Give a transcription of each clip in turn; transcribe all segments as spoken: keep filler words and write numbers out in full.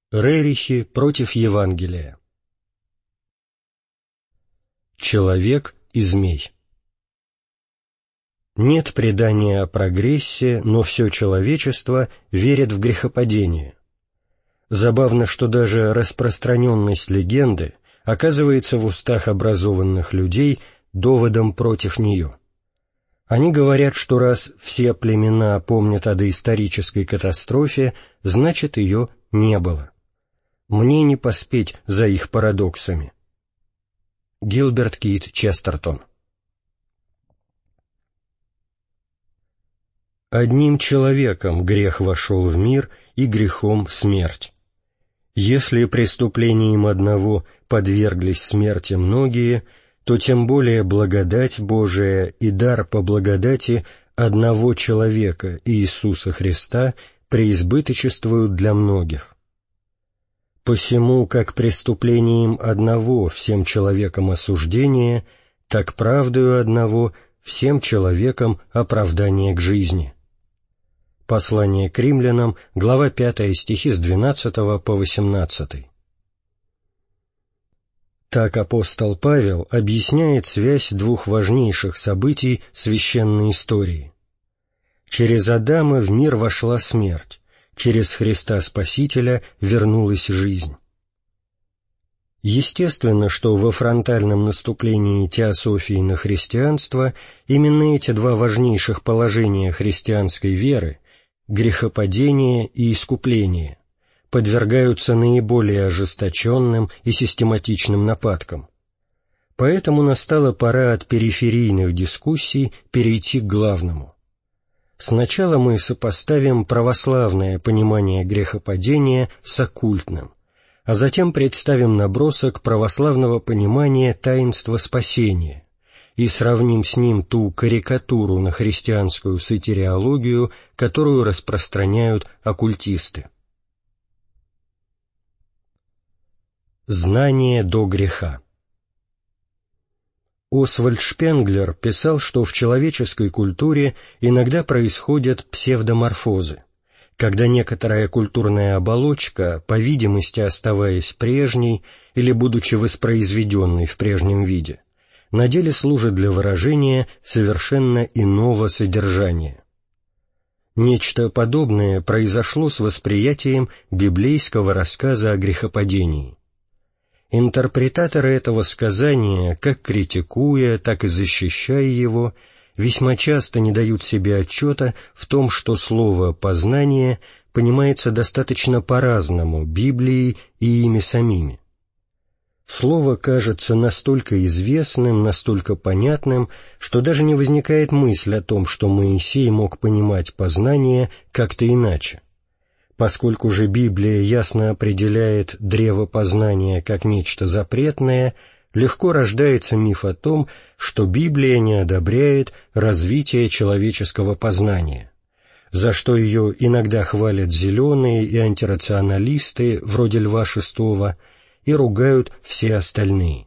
Рерихи против Евангелия. Человек и змей. Нет предания о прогрессе, но все человечество верит в грехопадение. Забавно, что даже распространенность легенды оказывается в устах образованных людей доводом против нее. Они говорят, что раз все племена помнят о доисторической катастрофе, значит, ее не было. Мне не поспеть за их парадоксами. Гилберт Кит Честертон. Одним человеком грех вошел в мир, и грехом смерть. Если преступлением одного подверглись смерти многие, то тем более благодать Божия и дар по благодати одного человека, Иисуса Христа, преизбыточествуют для многих. Посему, как преступлением одного всем человекам осуждение, так правдою одного всем человекам оправдание к жизни. Послание к римлянам, глава пятая, стихи с двенадцатого по восемнадцатый. Так апостол Павел объясняет связь двух важнейших событий священной истории. Через Адама в мир вошла смерть, через Христа Спасителя вернулась жизнь. Естественно, что во фронтальном наступлении теософии на христианство именно эти два важнейших положения христианской веры — грехопадение и искупление — подвергаются наиболее ожесточенным и систематичным нападкам. Поэтому настала пора от периферийных дискуссий перейти к главному. Сначала мы сопоставим православное понимание грехопадения с оккультным, а затем представим набросок православного понимания таинства спасения и сравним с ним ту карикатуру на христианскую сотириологию, которую распространяют оккультисты. Знание до греха. Освальд Шпенглер писал, что в человеческой культуре иногда происходят псевдоморфозы, когда некоторая культурная оболочка, по видимости оставаясь прежней или будучи воспроизведенной в прежнем виде, на деле служит для выражения совершенно иного содержания. Нечто подобное произошло с восприятием библейского рассказа о грехопадении. Интерпретаторы этого сказания, как критикуя, так и защищая его, весьма часто не дают себе отчета в том, что слово «познание» понимается достаточно по-разному Библией и ими самими. Слово кажется настолько известным, настолько понятным, что даже не возникает мысль о том, что Моисей мог понимать познание как-то иначе. Поскольку же Библия ясно определяет древо познания как нечто запретное, легко рождается миф о том, что Библия не одобряет развитие человеческого познания, за что ее иногда хвалят зеленые и антирационалисты, вроде Льва Шестого, и ругают все остальные.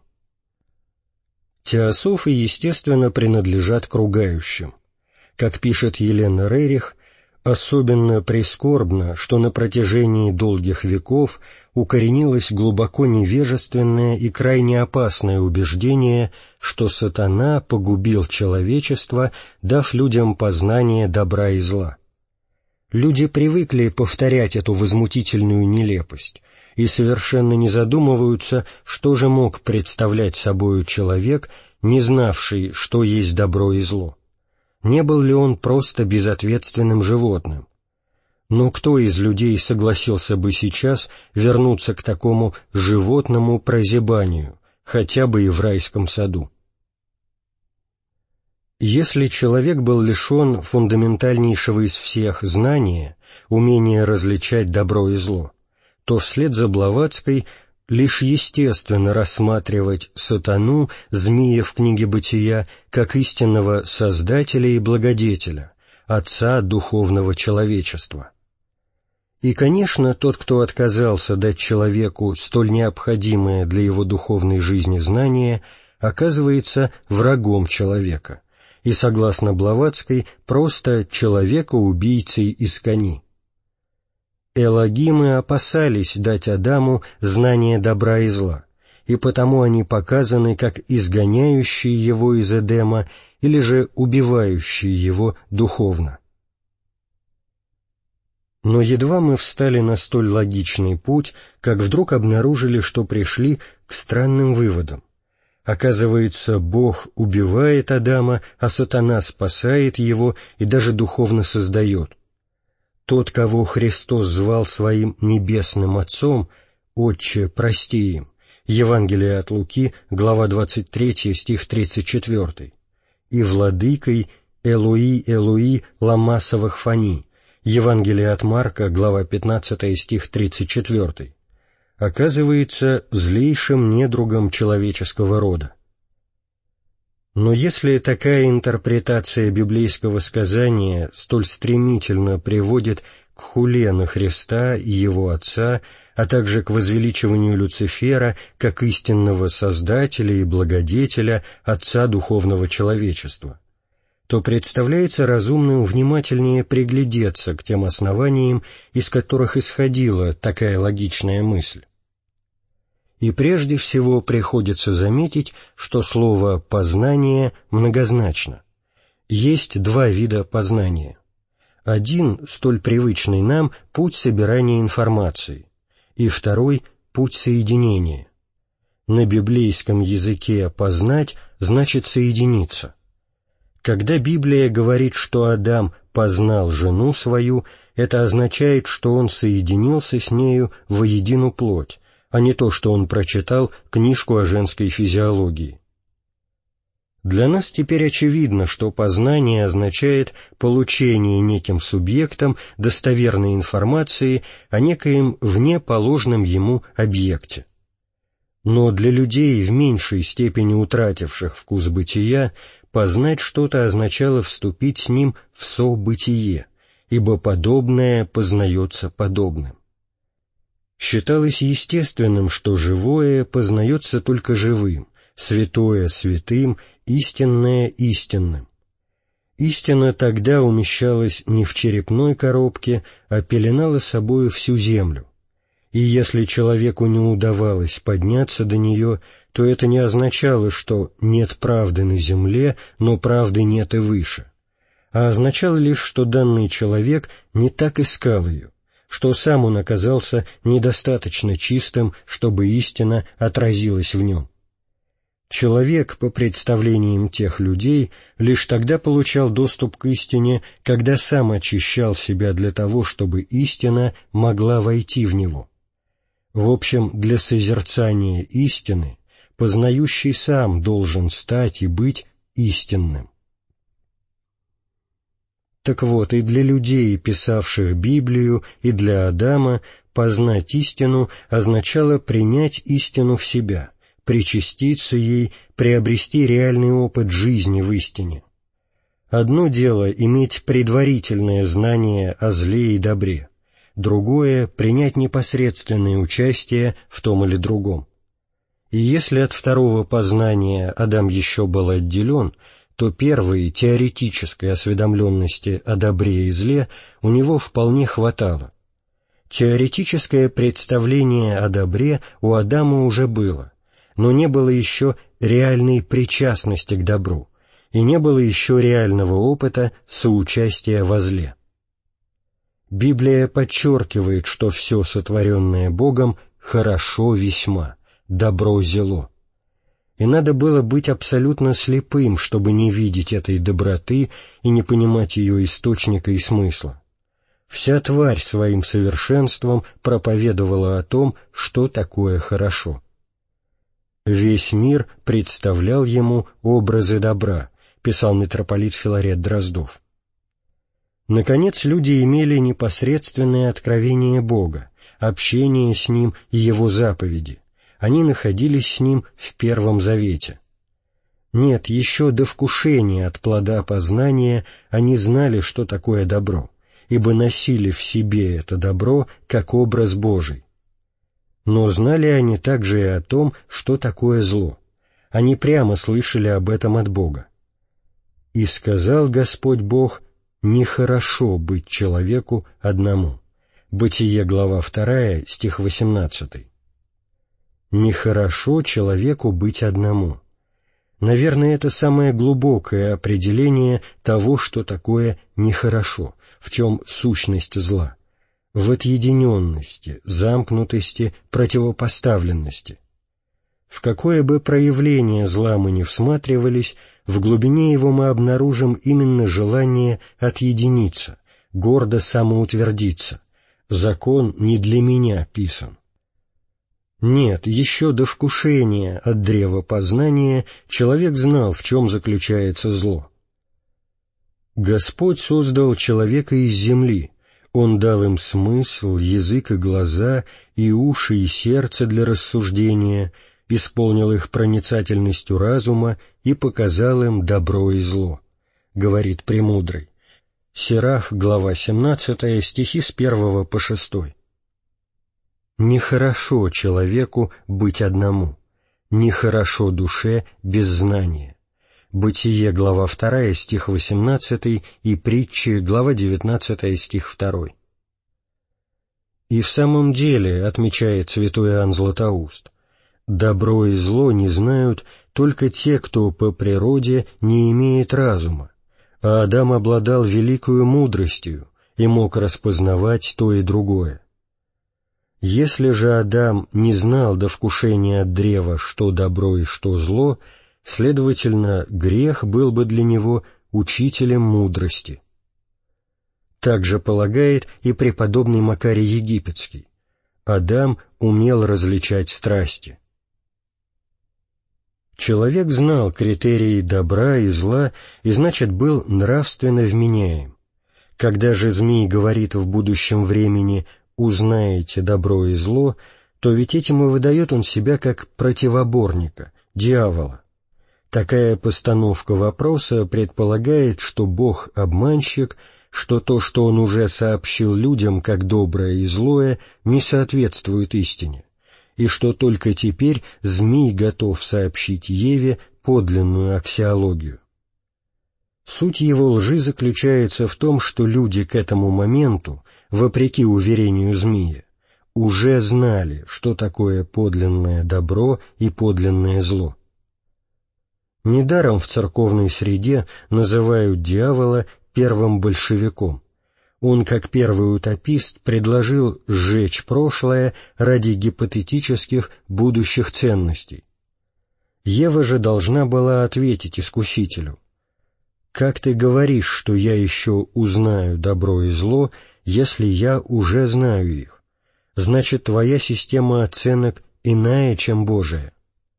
Теософы, естественно, принадлежат к ругающим. Как пишет Елена Рерих, особенно прискорбно, что на протяжении долгих веков укоренилось глубоко невежественное и крайне опасное убеждение, что сатана погубил человечество, дав людям познание добра и зла. Люди привыкли повторять эту возмутительную нелепость и совершенно не задумываются, что же мог представлять собою человек, не знавший, что есть добро и зло. Не был ли он просто безответственным животным? Но кто из людей согласился бы сейчас вернуться к такому животному прозябанию, хотя бы и в райском саду? Если человек был лишен фундаментальнейшего из всех знания, умения различать добро и зло, то вслед за Блаватской лишь естественно рассматривать сатану, змея в книге Бытия, как истинного Создателя и Благодетеля, Отца духовного человечества. И, конечно, тот, кто отказался дать человеку столь необходимое для его духовной жизни знание, оказывается врагом человека, и, согласно Блаватской, просто человека-убийцей из кони. Элогимы опасались дать Адаму знание добра и зла, и потому они показаны как изгоняющие его из Эдема или же убивающие его духовно. Но едва мы встали на столь логичный путь, как вдруг обнаружили, что пришли к странным выводам. Оказывается, Бог убивает Адама, а сатана спасает его и даже духовно создает. Тот, кого Христос звал своим небесным Отцом, «Отче, прости им», Евангелие от Луки, глава двадцать третья, стих тридцать четвёртый, и владыкой «Элои, Элои, лама савахфани», Евангелие от Марка, глава пятнадцатая, стих тридцать четвёртый, оказывается злейшим недругом человеческого рода. Но если такая интерпретация библейского сказания столь стремительно приводит к хуле на Христа и Его Отца, а также к возвеличиванию Люцифера как истинного Создателя и Благодетеля, Отца духовного человечества, то представляется разумным внимательнее приглядеться к тем основаниям, из которых исходила такая логичная мысль. И прежде всего приходится заметить, что слово «познание» многозначно. Есть два вида познания. Один, столь привычный нам, путь собирания информации, и второй — путь соединения. На библейском языке «познать» значит «соединиться». Когда Библия говорит, что Адам познал жену свою, это означает, что он соединился с нею воедино плоть, а не то, что он прочитал книжку о женской физиологии. Для нас теперь очевидно, что познание означает получение неким субъектом достоверной информации о некоем внеположном ему объекте. Но для людей, в меньшей степени утративших вкус бытия, познать что-то означало вступить с ним в событие, ибо подобное познается подобным. Считалось естественным, что живое познается только живым, святое — святым, истинное — истинным. Истина тогда умещалась не в черепной коробке, а пеленала собою всю землю. И если человеку не удавалось подняться до нее, то это не означало, что нет правды на земле, но правды нет и выше, а означало лишь, что данный человек не так искал ее, что сам он оказался недостаточно чистым, чтобы истина отразилась в нем. Человек, по представлениям тех людей, лишь тогда получал доступ к истине, когда сам очищал себя для того, чтобы истина могла войти в него. В общем, для созерцания истины познающий сам должен стать и быть истинным. Так вот, и для людей, писавших Библию, и для Адама познать истину означало принять истину в себя, причаститься ей, приобрести реальный опыт жизни в истине. Одно дело иметь предварительное знание о зле и добре, другое — принять непосредственное участие в том или другом. И если от второго познания Адам еще был отделен, то первой теоретической осведомленности о добре и зле у него вполне хватало. Теоретическое представление о добре у Адама уже было, но не было еще реальной причастности к добру, и не было еще реального опыта соучастия во зле. Библия подчеркивает, что все сотворенное Богом хорошо весьма, добро зело. И надо было быть абсолютно слепым, чтобы не видеть этой доброты и не понимать ее источника и смысла. Вся тварь своим совершенством проповедовала о том, что такое хорошо. «Весь мир представлял ему образы добра», писал митрополит Филарет Дроздов. Наконец, люди имели непосредственное откровение Бога, общение с Ним и Его заповеди. Они находились с Ним в Первом Завете. Нет, еще до вкушения от плода познания они знали, что такое добро, ибо носили в себе это добро как образ Божий. Но знали они также и о том, что такое зло. Они прямо слышали об этом от Бога. «И сказал Господь Бог, нехорошо быть человеку одному». Бытие, глава вторая, стих восемнадцатый. Нехорошо человеку быть одному. Наверное, это самое глубокое определение того, что такое нехорошо, в чем сущность зла. В отъединенности, замкнутости, противопоставленности. В какое бы проявление зла мы ни всматривались, в глубине его мы обнаружим именно желание отъединиться, гордо самоутвердиться. Закон не для меня писан. Нет, еще до вкушения от древа познания человек знал, в чем заключается зло. Господь создал человека из земли. Он дал им смысл, язык и глаза, и уши, и сердце для рассуждения, исполнил их проницательностью разума и показал им добро и зло, говорит Премудрый. Сирах, глава семнадцатая, стихи с первого по шестой. Нехорошо человеку быть одному, нехорошо душе без знания. Бытие, глава вторая, стих восемнадцатый, и Притчи, глава девятнадцатая, стих второй. И в самом деле, отмечает святой Иоанн Златоуст, добро и зло не знают только те, кто по природе не имеет разума, а Адам обладал великою мудростью и мог распознавать то и другое. Если же Адам не знал до вкушения от древа, что добро и что зло, следовательно, грех был бы для него учителем мудрости. Так же полагает и преподобный Макарий Египетский. Адам умел различать страсти. Человек знал критерии добра и зла, и, значит, был нравственно вменяем. Когда же змей говорит в будущем времени «узнаете добро и зло», то ведь этим и выдает он себя как противоборника, дьявола. Такая постановка вопроса предполагает, что Бог — обманщик, что то, что Он уже сообщил людям как доброе и злое, не соответствует истине, и что только теперь змей готов сообщить Еве подлинную аксиологию. Суть его лжи заключается в том, что люди к этому моменту, вопреки уверению змея, уже знали, что такое подлинное добро и подлинное зло. Недаром в церковной среде называют дьявола первым большевиком. Он, как первый утопист, предложил сжечь прошлое ради гипотетических будущих ценностей. Ева же должна была ответить искусителю: «Как ты говоришь, что я еще узнаю добро и зло, если я уже знаю их? Значит, твоя система оценок иная, чем Божия».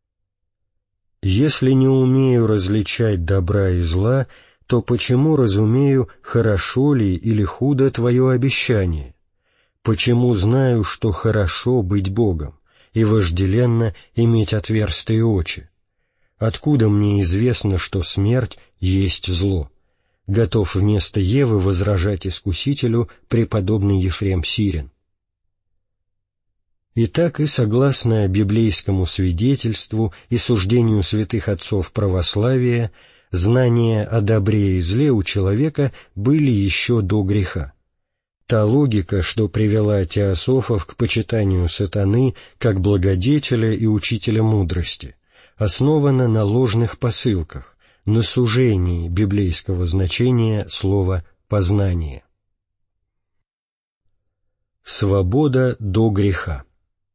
Если не умею различать добра и зла, то почему разумею, хорошо ли или худо твое обещание? Почему знаю, что хорошо быть Богом и вожделенно иметь отверстые очи? Откуда мне известно, что смерть есть зло? Готов вместо Евы возражать искусителю преподобный Ефрем Сирин. Итак, и согласно библейскому свидетельству и суждению святых отцов православия, знания о добре и зле у человека были еще до греха. Та логика, что привела теософов к почитанию сатаны как благодетеля и учителя мудрости, основана на ложных посылках, на сужении библейского значения слова «познание». Свобода до греха.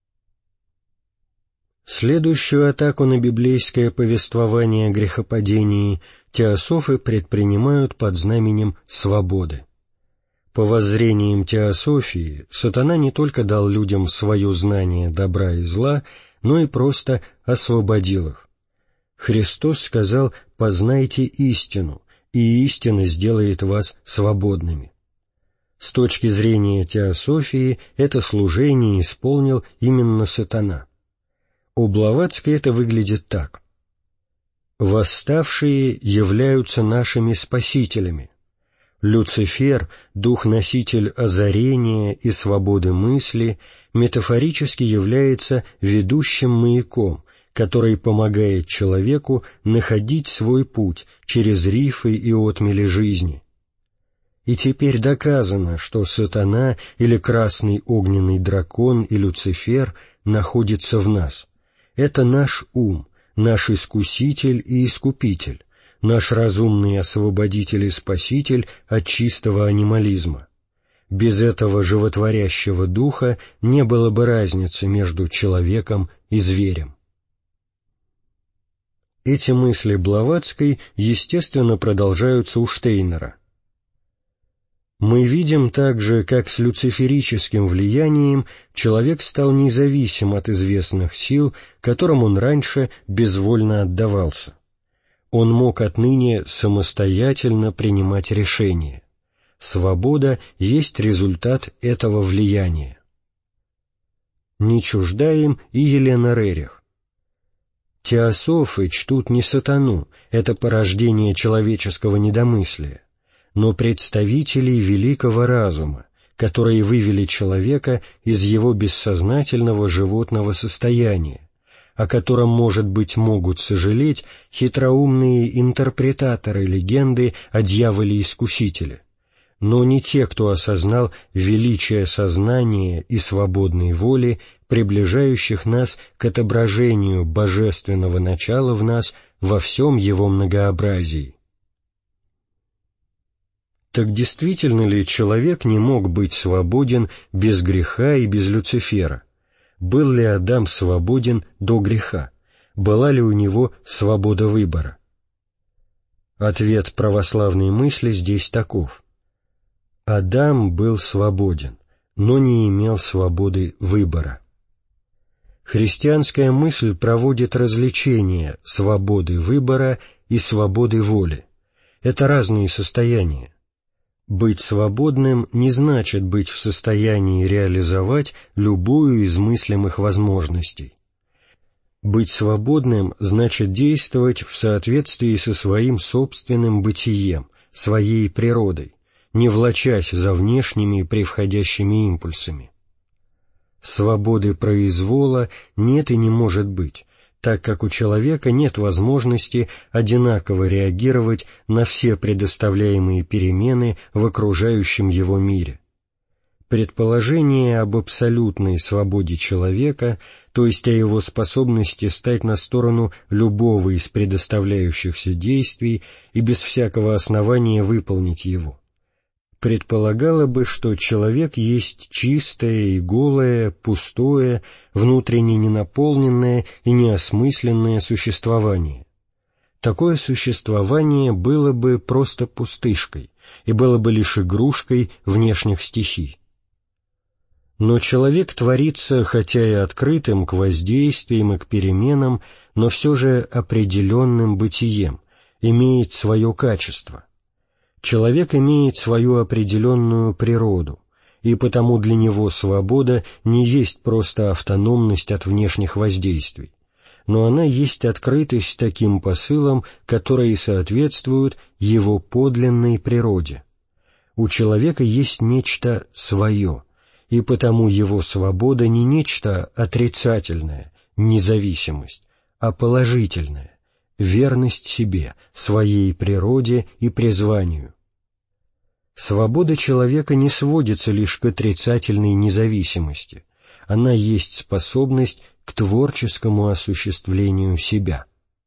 Следующую атаку на библейское повествование о грехопадении теософы предпринимают под знаменем свободы. По воззрениям теософии, сатана не только дал людям свое знание добра и зла, но и просто освободил их. Христос сказал: «Познайте истину, и истина сделает вас свободными». С точки зрения теософии это служение исполнил именно сатана. У Блаватской это выглядит так: «Восставшие являются нашими спасителями. Люцифер, дух-носитель озарения и свободы мысли, метафорически является ведущим маяком, который помогает человеку находить свой путь через рифы и отмели жизни. И теперь доказано, что сатана или красный огненный дракон и Люцифер находятся в нас. Это наш ум, наш искуситель и искупитель, наш разумный освободитель и спаситель от чистого анимализма. Без этого животворящего духа не было бы разницы между человеком и зверем. Эти мысли Блаватской, естественно, продолжаются у Штейнера. Мы видим также, как с люциферическим влиянием человек стал независим от известных сил, которым он раньше безвольно отдавался. Он мог отныне самостоятельно принимать решения. Свобода есть результат этого влияния. Не чуждаем и Елена Рерих. Теософы чтут не сатану, это порождение человеческого недомыслия, но представителей великого разума, которые вывели человека из его бессознательного животного состояния, о котором, может быть, могут сожалеть хитроумные интерпретаторы легенды о дьяволе-искусителе, но не те, кто осознал величие сознания и свободной воли, приближающих нас к отображению божественного начала в нас во всем его многообразии. Так действительно ли человек не мог быть свободен без греха и без Люцифера? Был ли Адам свободен до греха? Была ли у него свобода выбора? Ответ православной мысли здесь таков. Адам был свободен, но не имел свободы выбора. Христианская мысль проводит различение свободы выбора и свободы воли. Это разные состояния. Быть свободным не значит быть в состоянии реализовать любую из мыслимых возможностей. Быть свободным значит действовать в соответствии со своим собственным бытием, своей природой, не влачась за внешними превходящими импульсами. Свободы произвола нет и не может быть, так как у человека нет возможности одинаково реагировать на все предоставляемые перемены в окружающем его мире. Предположение об абсолютной свободе человека, то есть о его способности стать на сторону любого из предоставляющихся действий и без всякого основания выполнить его, предполагало бы, что человек есть чистое и голое, пустое, внутренне ненаполненное и неосмысленное существование. Такое существование было бы просто пустышкой и было бы лишь игрушкой внешних стихий. Но человек творится, хотя и открытым к воздействиям и к переменам, но все же определенным бытием, имеет свое качество. Человек имеет свою определенную природу, и потому для него свобода не есть просто автономность от внешних воздействий, но она есть открытость таким посылам, которые соответствуют его подлинной природе. У человека есть нечто свое, и потому его свобода не нечто отрицательное, независимость, а положительное, верность себе, своей природе и призванию. Свобода человека не сводится лишь к отрицательной независимости, она есть способность к творческому осуществлению себя.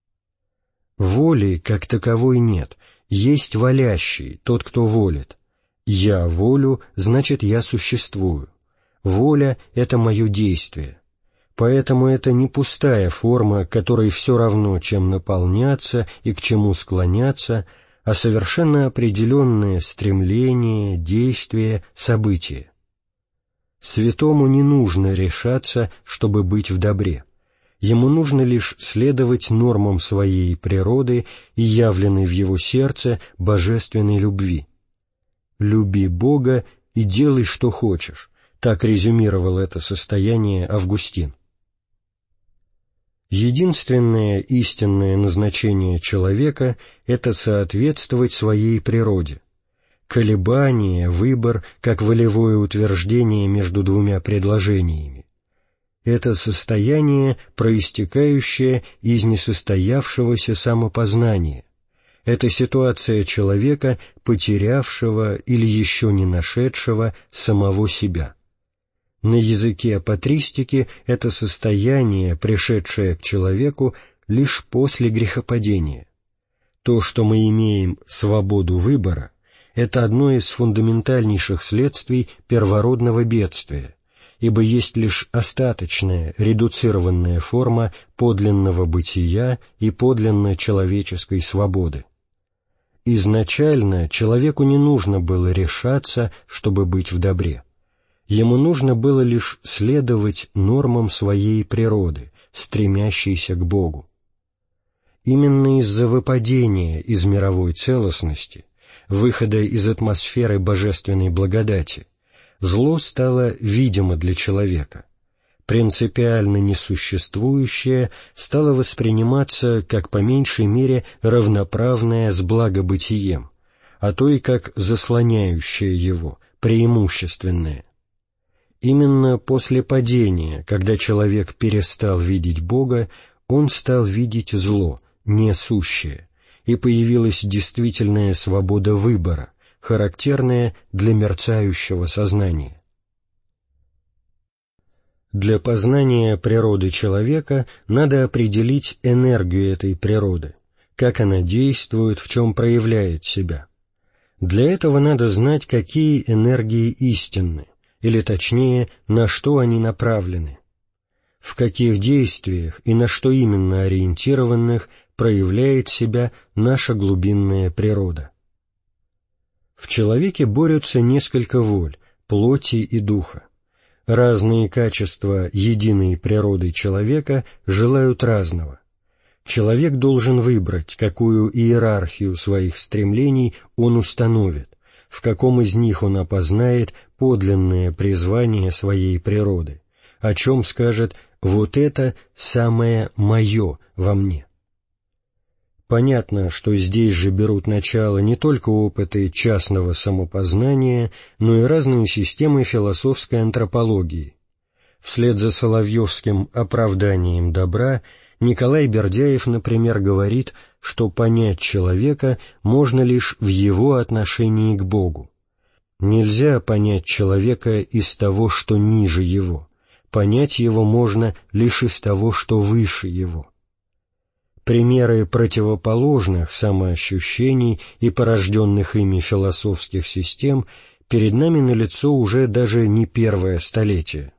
Воли как таковой нет, есть волящий, тот, кто волит. Я волю, значит, я существую. Воля — это мое действие. Поэтому это не пустая форма, которой все равно, чем наполняться и к чему склоняться, а совершенно определенное стремление, действие, событие. Святому не нужно решаться, чтобы быть в добре. Ему нужно лишь следовать нормам своей природы и явленной в его сердце божественной любви. «Люби Бога и делай, что хочешь», так резюмировал это состояние Августин. Единственное истинное назначение человека — это соответствовать своей природе. Колебание, выбор, как волевое утверждение между двумя предложениями. Это состояние, проистекающее из несостоявшегося самопознания. Это ситуация человека, потерявшего или еще не нашедшего самого себя. На языке патристики это состояние, пришедшее к человеку лишь после грехопадения. То, что мы имеем свободу выбора, это одно из фундаментальнейших следствий первородного бедствия, ибо есть лишь остаточная, редуцированная форма подлинного бытия и подлинно человеческой свободы. Изначально человеку не нужно было решаться, чтобы быть в добре. Ему нужно было лишь следовать нормам своей природы, стремящейся к Богу. Именно из-за выпадения из мировой целостности, выхода из атмосферы божественной благодати, зло стало видимо для человека. Принципиально несуществующее стало восприниматься как по меньшей мере равноправное с благобытием, а то и как заслоняющее его, преимущественное. Именно после падения, когда человек перестал видеть Бога, он стал видеть зло, несущее, и появилась действительная свобода выбора, характерная для мерцающего сознания. Для познания природы человека надо определить энергию этой природы, как она действует, в чем проявляет себя. Для этого надо знать, какие энергии истинны, или точнее, на что они направлены, в каких действиях и на что именно ориентированных проявляет себя наша глубинная природа. В человеке борются несколько воль, плоти и духа. Разные качества единой природы человека желают разного. Человек должен выбрать, какую иерархию своих стремлений он установит, в каком из них он опознает подлинное призвание своей природы, о чем скажет «вот это самое мое во мне». Понятно, что здесь же берут начало не только опыты частного самопознания, но и разные системы философской антропологии. Вслед за соловьевским оправданием добра Николай Бердяев, например, говорит, что понять человека можно лишь в его отношении к Богу. Нельзя понять человека из того, что ниже его. Понять его можно лишь из того, что выше его. Примеры противоположных самоощущений и порожденных ими философских систем перед нами налицо уже даже не первое столетие.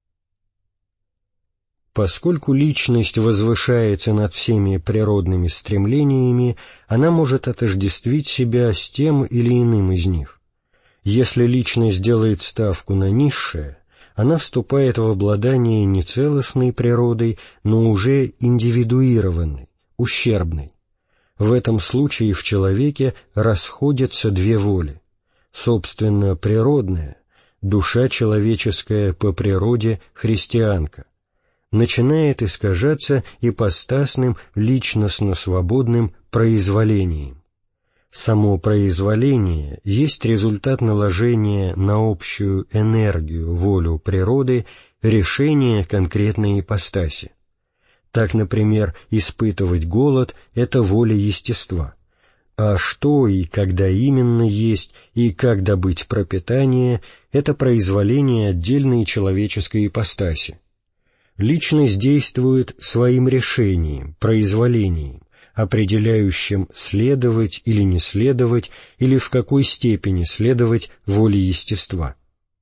Поскольку личность возвышается над всеми природными стремлениями, она может отождествить себя с тем или иным из них. Если личность делает ставку на низшее, она вступает в обладание не целостной природой, но уже индивидуированной, ущербной. В этом случае в человеке расходятся две воли. Собственно, природная, душа человеческая по природе христианка, начинает искажаться ипостасным личностно-свободным произволением. Само произволение есть результат наложения на общую энергию, волю природы, решения конкретной ипостаси. Так, например, испытывать голод — это воля естества. А что и когда именно есть, и как добыть пропитание — это произволение отдельной человеческой ипостаси. Личность действует своим решением, произволением, определяющим следовать или не следовать, или в какой степени следовать воле естества.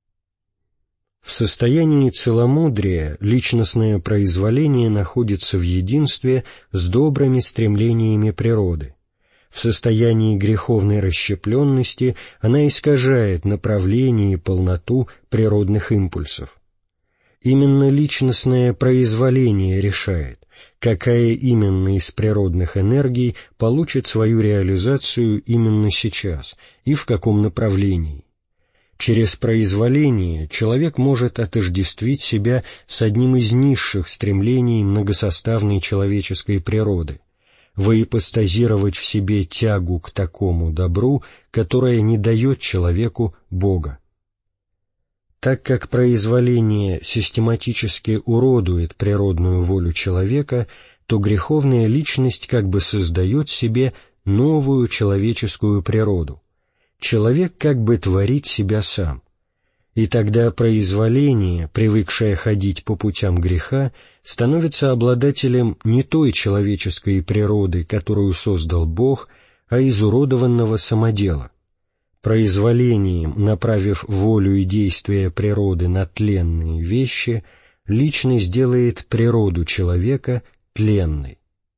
В состоянии целомудрия личностное произволение находится в единстве с добрыми стремлениями природы. В состоянии греховной расщепленности она искажает направление и полноту природных импульсов. Именно личностное произволение решает, какая именно из природных энергий получит свою реализацию именно сейчас и в каком направлении. Через произволение человек может отождествить себя с одним из низших стремлений многосоставной человеческой природы, воипостазировать в себе тягу к такому добру, которое не дает человеку Бога. Так как произволение систематически уродует природную волю человека, то греховная личность как бы создает себе новую человеческую природу. Человек как бы творит себя сам. И тогда произволение, привыкшее ходить по путям греха, становится обладателем не той человеческой природы, которую создал Бог, а изуродованного самодела. Произволением, направив волю и действия природы на тленные вещи, личность делает природу человека тленной.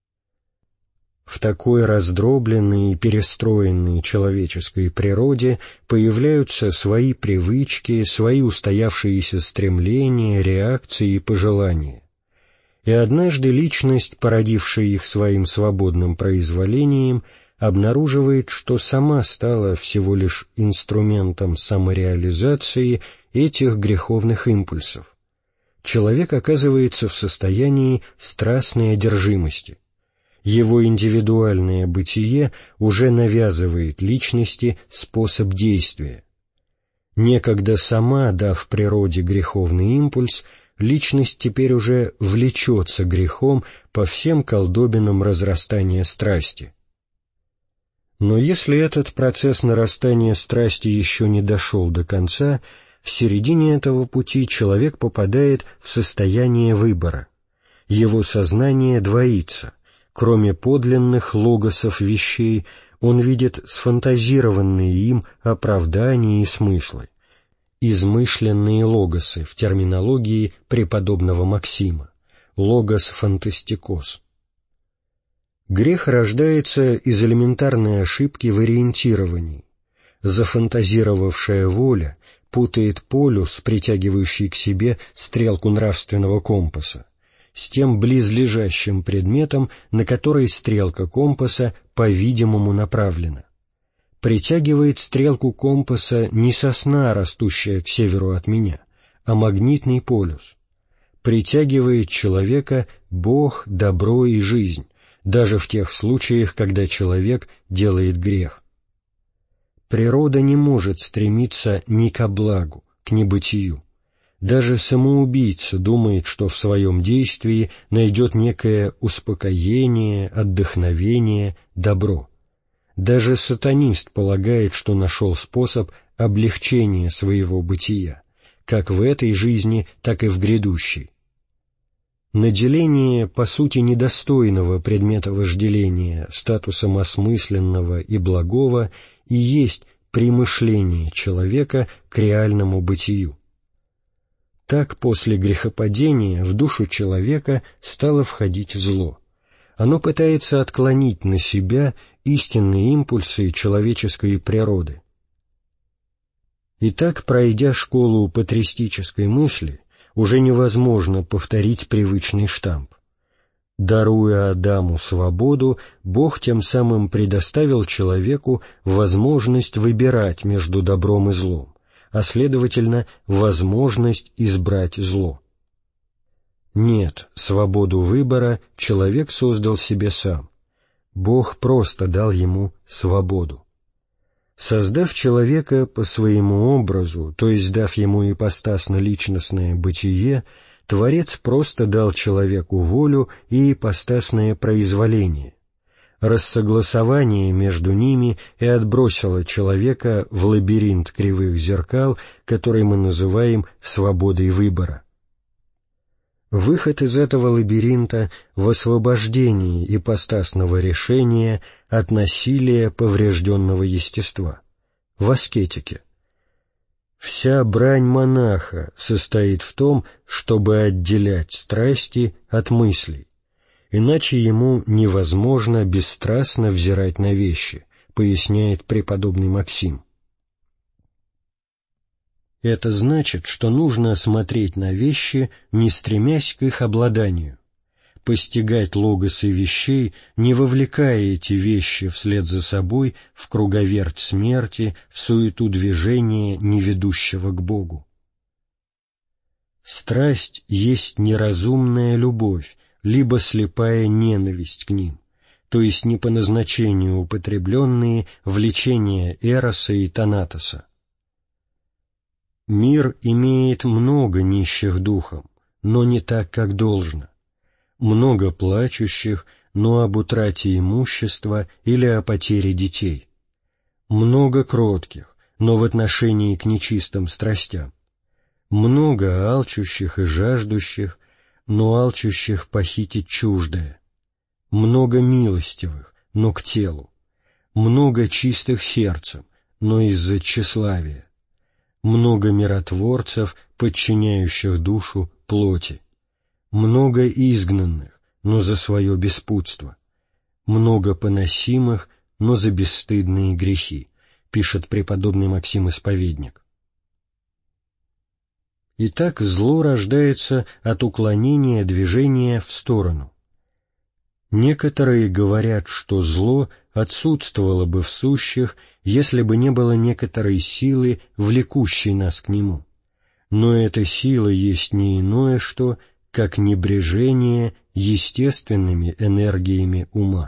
В такой раздробленной и перестроенной человеческой природе появляются свои привычки, свои устоявшиеся стремления, реакции и пожелания. И однажды личность, породившая их своим свободным произволением, обнаруживает, что сама стала всего лишь инструментом самореализации этих греховных импульсов. Человек оказывается в состоянии страстной одержимости. Его индивидуальное бытие уже навязывает личности способ действия. Некогда сама дав природе греховный импульс, личность теперь уже влечется грехом по всем колдобинам разрастания страсти. Но если этот процесс нарастания страсти еще не дошел до конца, в середине этого пути человек попадает в состояние выбора. Его сознание двоится. Кроме подлинных логосов вещей, он видит сфантазированные им оправдания и смыслы, измышленные логосы в терминологии преподобного Максима, логос фантастикос. Грех рождается из элементарной ошибки в ориентировании. Зафантазировавшая воля путает полюс, притягивающий к себе стрелку нравственного компаса, с тем близлежащим предметом, на который стрелка компаса, по-видимому, направлена. Притягивает стрелку компаса не сосна, растущая к северу от меня, а магнитный полюс. Притягивает человека Бог, добро и жизнь, даже в тех случаях, когда человек делает грех. Природа не может стремиться ни ко благу, к небытию. Даже самоубийца думает, что в своем действии найдет некое успокоение, отдохновение, добро. Даже сатанист полагает, что нашел способ облегчения своего бытия, как в этой жизни, так и в грядущей. Наделение, по сути, недостойного предмета вожделения статусом осмысленного и благого и есть примышление человека к реальному бытию. Так после грехопадения в душу человека стало входить зло. Оно пытается отклонить на себя истинные импульсы человеческой природы. Итак, пройдя школу патристической мысли, уже невозможно повторить привычный штамп. Даруя Адаму свободу, Бог тем самым предоставил человеку возможность выбирать между добром и злом, а следовательно, возможность избрать зло. Нет, свободу выбора человек создал себе сам. Бог просто дал ему свободу. Создав человека по своему образу, то есть дав ему ипостасно-личностное бытие, Творец просто дал человеку волю и ипостасное произволение. Рассогласование между ними и отбросило человека в лабиринт кривых зеркал, который мы называем свободой выбора. Выход из этого лабиринта в освобождении ипостасного решения от насилия поврежденного естества, в аскетике. Вся брань монаха состоит в том, чтобы отделять страсти от мыслей, иначе ему невозможно бесстрастно взирать на вещи, поясняет преподобный Максим. Это значит, что нужно смотреть на вещи, не стремясь к их обладанию, постигать логосы вещей, не вовлекая эти вещи вслед за собой в круговерть смерти, в суету движения, не ведущего к Богу. Страсть есть неразумная любовь, либо слепая ненависть к ним, то есть не по назначению употребленные влечения Эроса и Танатоса. Мир имеет много нищих духом, но не так, как должно, много плачущих, но об утрате имущества или о потере детей. Много кротких, но в отношении к нечистым страстям. Много алчущих и жаждущих, но алчущих похитить чуждое. Много милостивых, но к телу. Много чистых сердцем, но из-за тщеславия. Много миротворцев, подчиняющих душу плоти. Много изгнанных, но за свое беспутство. Много поносимых, но за бесстыдные грехи, пишет преподобный Максим Исповедник. Итак, зло рождается от уклонения движения в сторону. Некоторые говорят, что зло отсутствовало бы в сущих, если бы не было некоторой силы, влекущей нас к нему. Но эта сила есть не иное что, как небрежение естественными энергиями ума.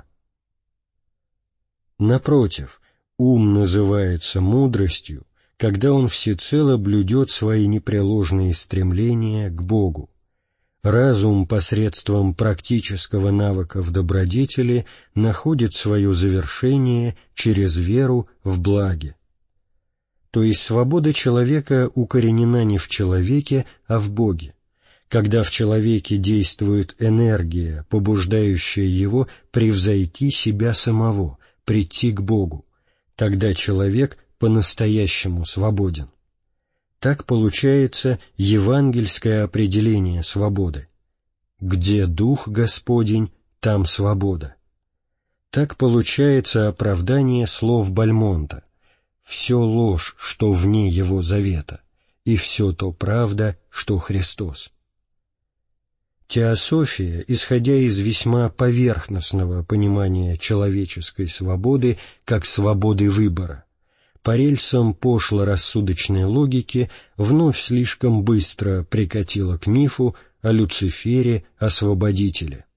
Напротив, ум называется мудростью, когда он всецело блюдет свои непреложные стремления к Богу. Разум посредством практического навыка в добродетели находит свое завершение через веру в благе. То есть свобода человека укоренена не в человеке, а в Боге. Когда в человеке действует энергия, побуждающая его превзойти себя самого, прийти к Богу, тогда человек по-настоящему свободен. Так получается евангельское определение свободы. Где Дух Господень, там свобода. Так получается оправдание слов Бальмонта. Все ложь, что вне Его завета, и все то правда, что Христос. Теософия, исходя из весьма поверхностного понимания человеческой свободы как свободы выбора, по рельсам пошло-рассудочной логики вновь слишком быстро прикатила к мифу о Люцифере-освободителе.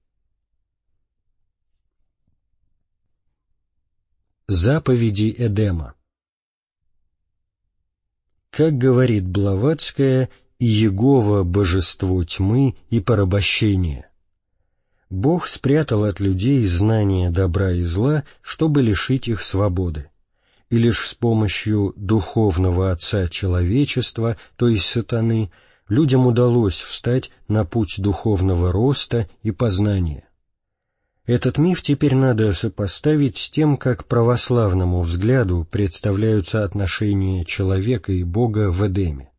Заповеди Эдема. Как говорит Блаватская, «Иегова — божество тьмы и порабощения». Бог спрятал от людей знание добра и зла, чтобы лишить их свободы. И лишь с помощью духовного отца человечества, то есть сатаны, людям удалось встать на путь духовного роста и познания. Этот миф теперь надо сопоставить с тем, как православному взгляду представляются отношения человека и Бога в Эдеме.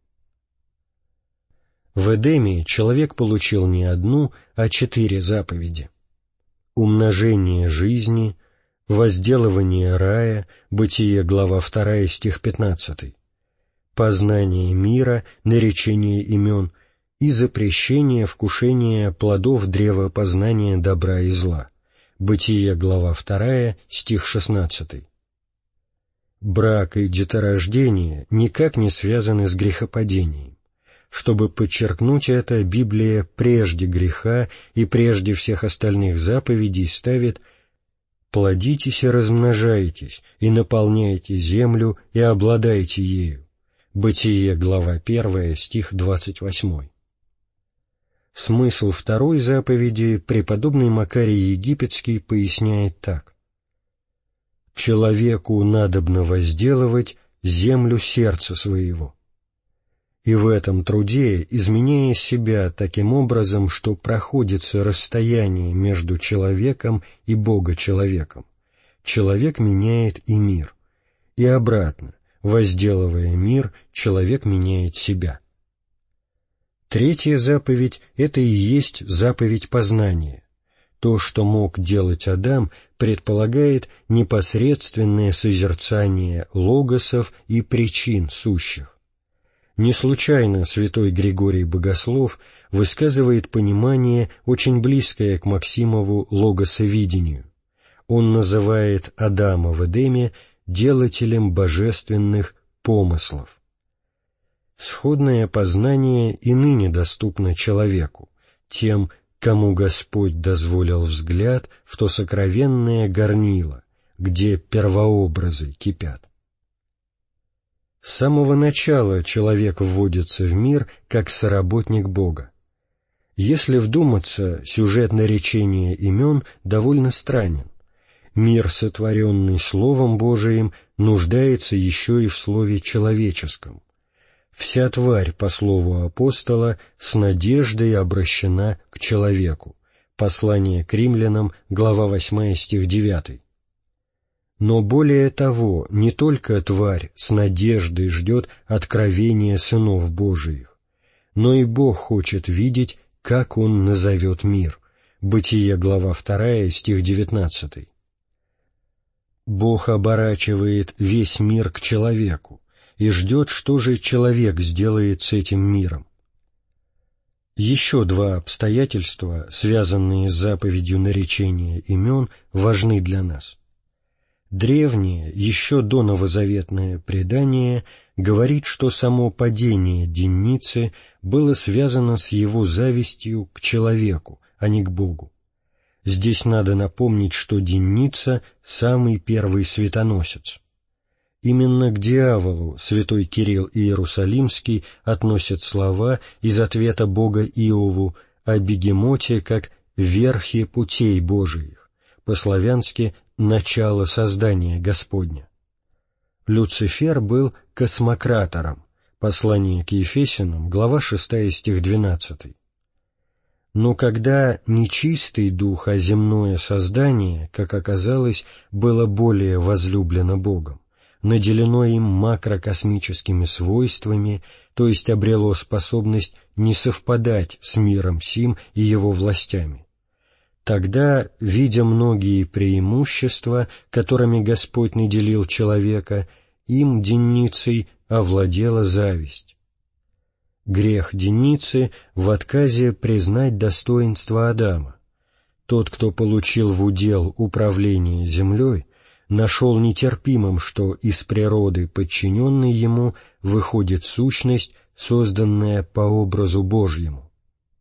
В Эдеме человек получил не одну, а четыре заповеди. Умножение жизни, возделывание рая, Бытие, глава вторая, стих пятнадцатый, познание мира, наречение имен и запрещение вкушения плодов древа познания добра и зла, Бытие, глава вторая, стих шестнадцатый. Брак и деторождение никак не связаны с грехопадением. Чтобы подчеркнуть это, Библия прежде греха и прежде всех остальных заповедей ставит: «Плодитесь и размножайтесь, и наполняйте землю, и обладайте ею». Бытие, глава первая, стих двадцать восьмой. Смысл второй заповеди преподобный Макарий Египетский поясняет так: «Человеку надобно возделывать землю сердца своего». И в этом труде, изменяя себя таким образом, что проходится расстояние между человеком и Бога-человеком, человек меняет и мир. И обратно, возделывая мир, человек меняет себя. Третья заповедь — это и есть заповедь познания. То, что мог делать Адам, предполагает непосредственное созерцание логосов и причин сущих. Не случайно святой Григорий Богослов высказывает понимание, очень близкое к Максимову логосовидению. Он называет Адама в Эдеме делателем божественных помыслов. Сходное познание и ныне доступно человеку, тем, кому Господь дозволил взгляд в то сокровенное горнило, где первообразы кипят. С самого начала человек вводится в мир как соработник Бога. Если вдуматься, сюжет наречения имен довольно странен. Мир, сотворенный Словом Божиим, нуждается еще и в слове человеческом. Вся тварь, по слову апостола, с надеждой обращена к человеку. Послание к римлянам, глава восьмая, стих девятый. Но более того, не только тварь с надеждой ждет откровения сынов Божиих, но и Бог хочет видеть, как Он назовет мир. Бытие, глава вторая, стих девятнадцатый. Бог оборачивает весь мир к человеку и ждет, что же человек сделает с этим миром. Еще два обстоятельства, связанные с заповедью наречения имен, важны для нас. Древнее, еще до новозаветное предание говорит, что само падение Денницы было связано с его завистью к человеку, а не к Богу. Здесь надо напомнить, что Денница — самый первый светоносец. Именно к дьяволу святой Кирилл Иерусалимский относит слова из ответа Бога Иову о бегемоте как «верхе путей Божиих», по-славянски «начало создания Господня». Люцифер был космократором, послание к Ефесянам, глава шестая, стих двенадцатый. Но когда нечистый дух, а земное создание, как оказалось, было более возлюблено Богом, наделено им макрокосмическими свойствами, то есть обрело способность не совпадать с миром сим и его властями, тогда, видя многие преимущества, которыми Господь наделил человека, им, Денницей, овладела зависть. Грех Денницы в отказе признать достоинство Адама. Тот, кто получил в удел управление землей, нашел нетерпимым, что из природы, подчиненной ему, выходит сущность, созданная по образу Божьему.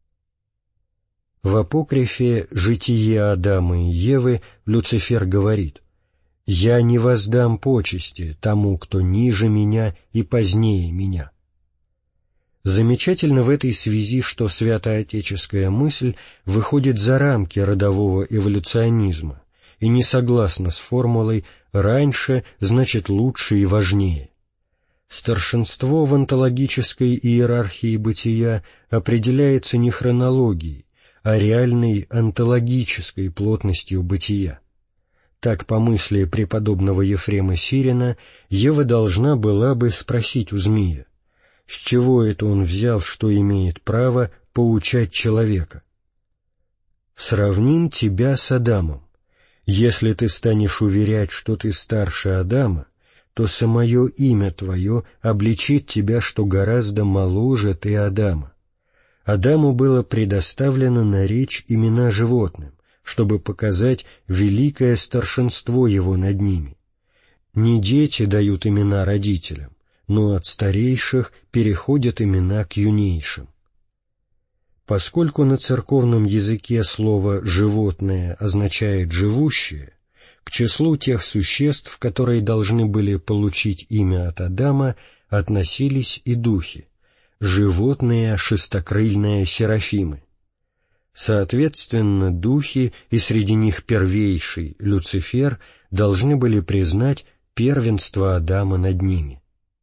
В апокрифе «Житие Адама и Евы» Люцифер говорит: «Я не воздам почести тому, кто ниже меня и позднее меня». Замечательно в этой связи, что святоотеческая мысль выходит за рамки родового эволюционизма и не согласна с формулой «раньше значит лучше и важнее». Старшинство в онтологической иерархии бытия определяется не хронологией, а реальной онтологической плотностью бытия. Так, по мысли преподобного Ефрема Сирина, Ева должна была бы спросить у змея: с чего это он взял, что имеет право поучать человека? Сравним тебя с Адамом. Если ты станешь уверять, что ты старше Адама, то самое имя твое обличит тебя, что гораздо моложе ты Адама. Адаму было предоставлено наречь имена животным, чтобы показать великое старшинство его над ними. Не дети дают имена родителям, но от старейших переходят имена к юнейшим. Поскольку на церковном языке слово «животное» означает «живущее», к числу тех существ, которые должны были получить имя от Адама, относились и духи, животные шестокрыльные серафимы. Соответственно, духи, и среди них первейший, Люцифер, должны были признать первенство Адама над ними.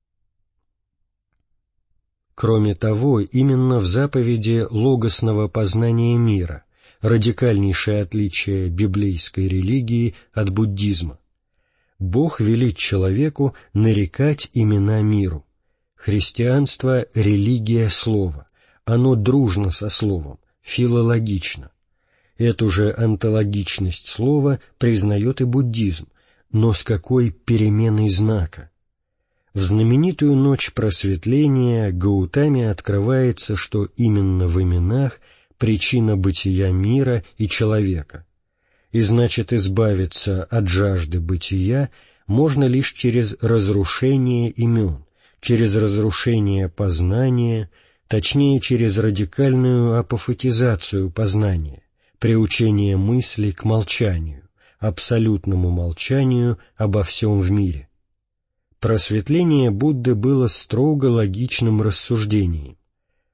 Кроме того, именно в заповеди логосного познания мира радикальнейшее отличие библейской религии от буддизма. Бог велит человеку нарекать имена миру. Христианство — религия слова, оно дружно со словом, филологично. Эту же онтологичность слова признает и буддизм, но с какой переменой знака? В знаменитую ночь просветления Гаутаме открывается, что именно в именах причина бытия мира и человека, и значит избавиться от жажды бытия можно лишь через разрушение имен, через разрушение познания, точнее через радикальную апофатизацию познания, приучение мысли к молчанию, абсолютному молчанию обо всем в мире. Просветление Будды было строго логичным рассуждением.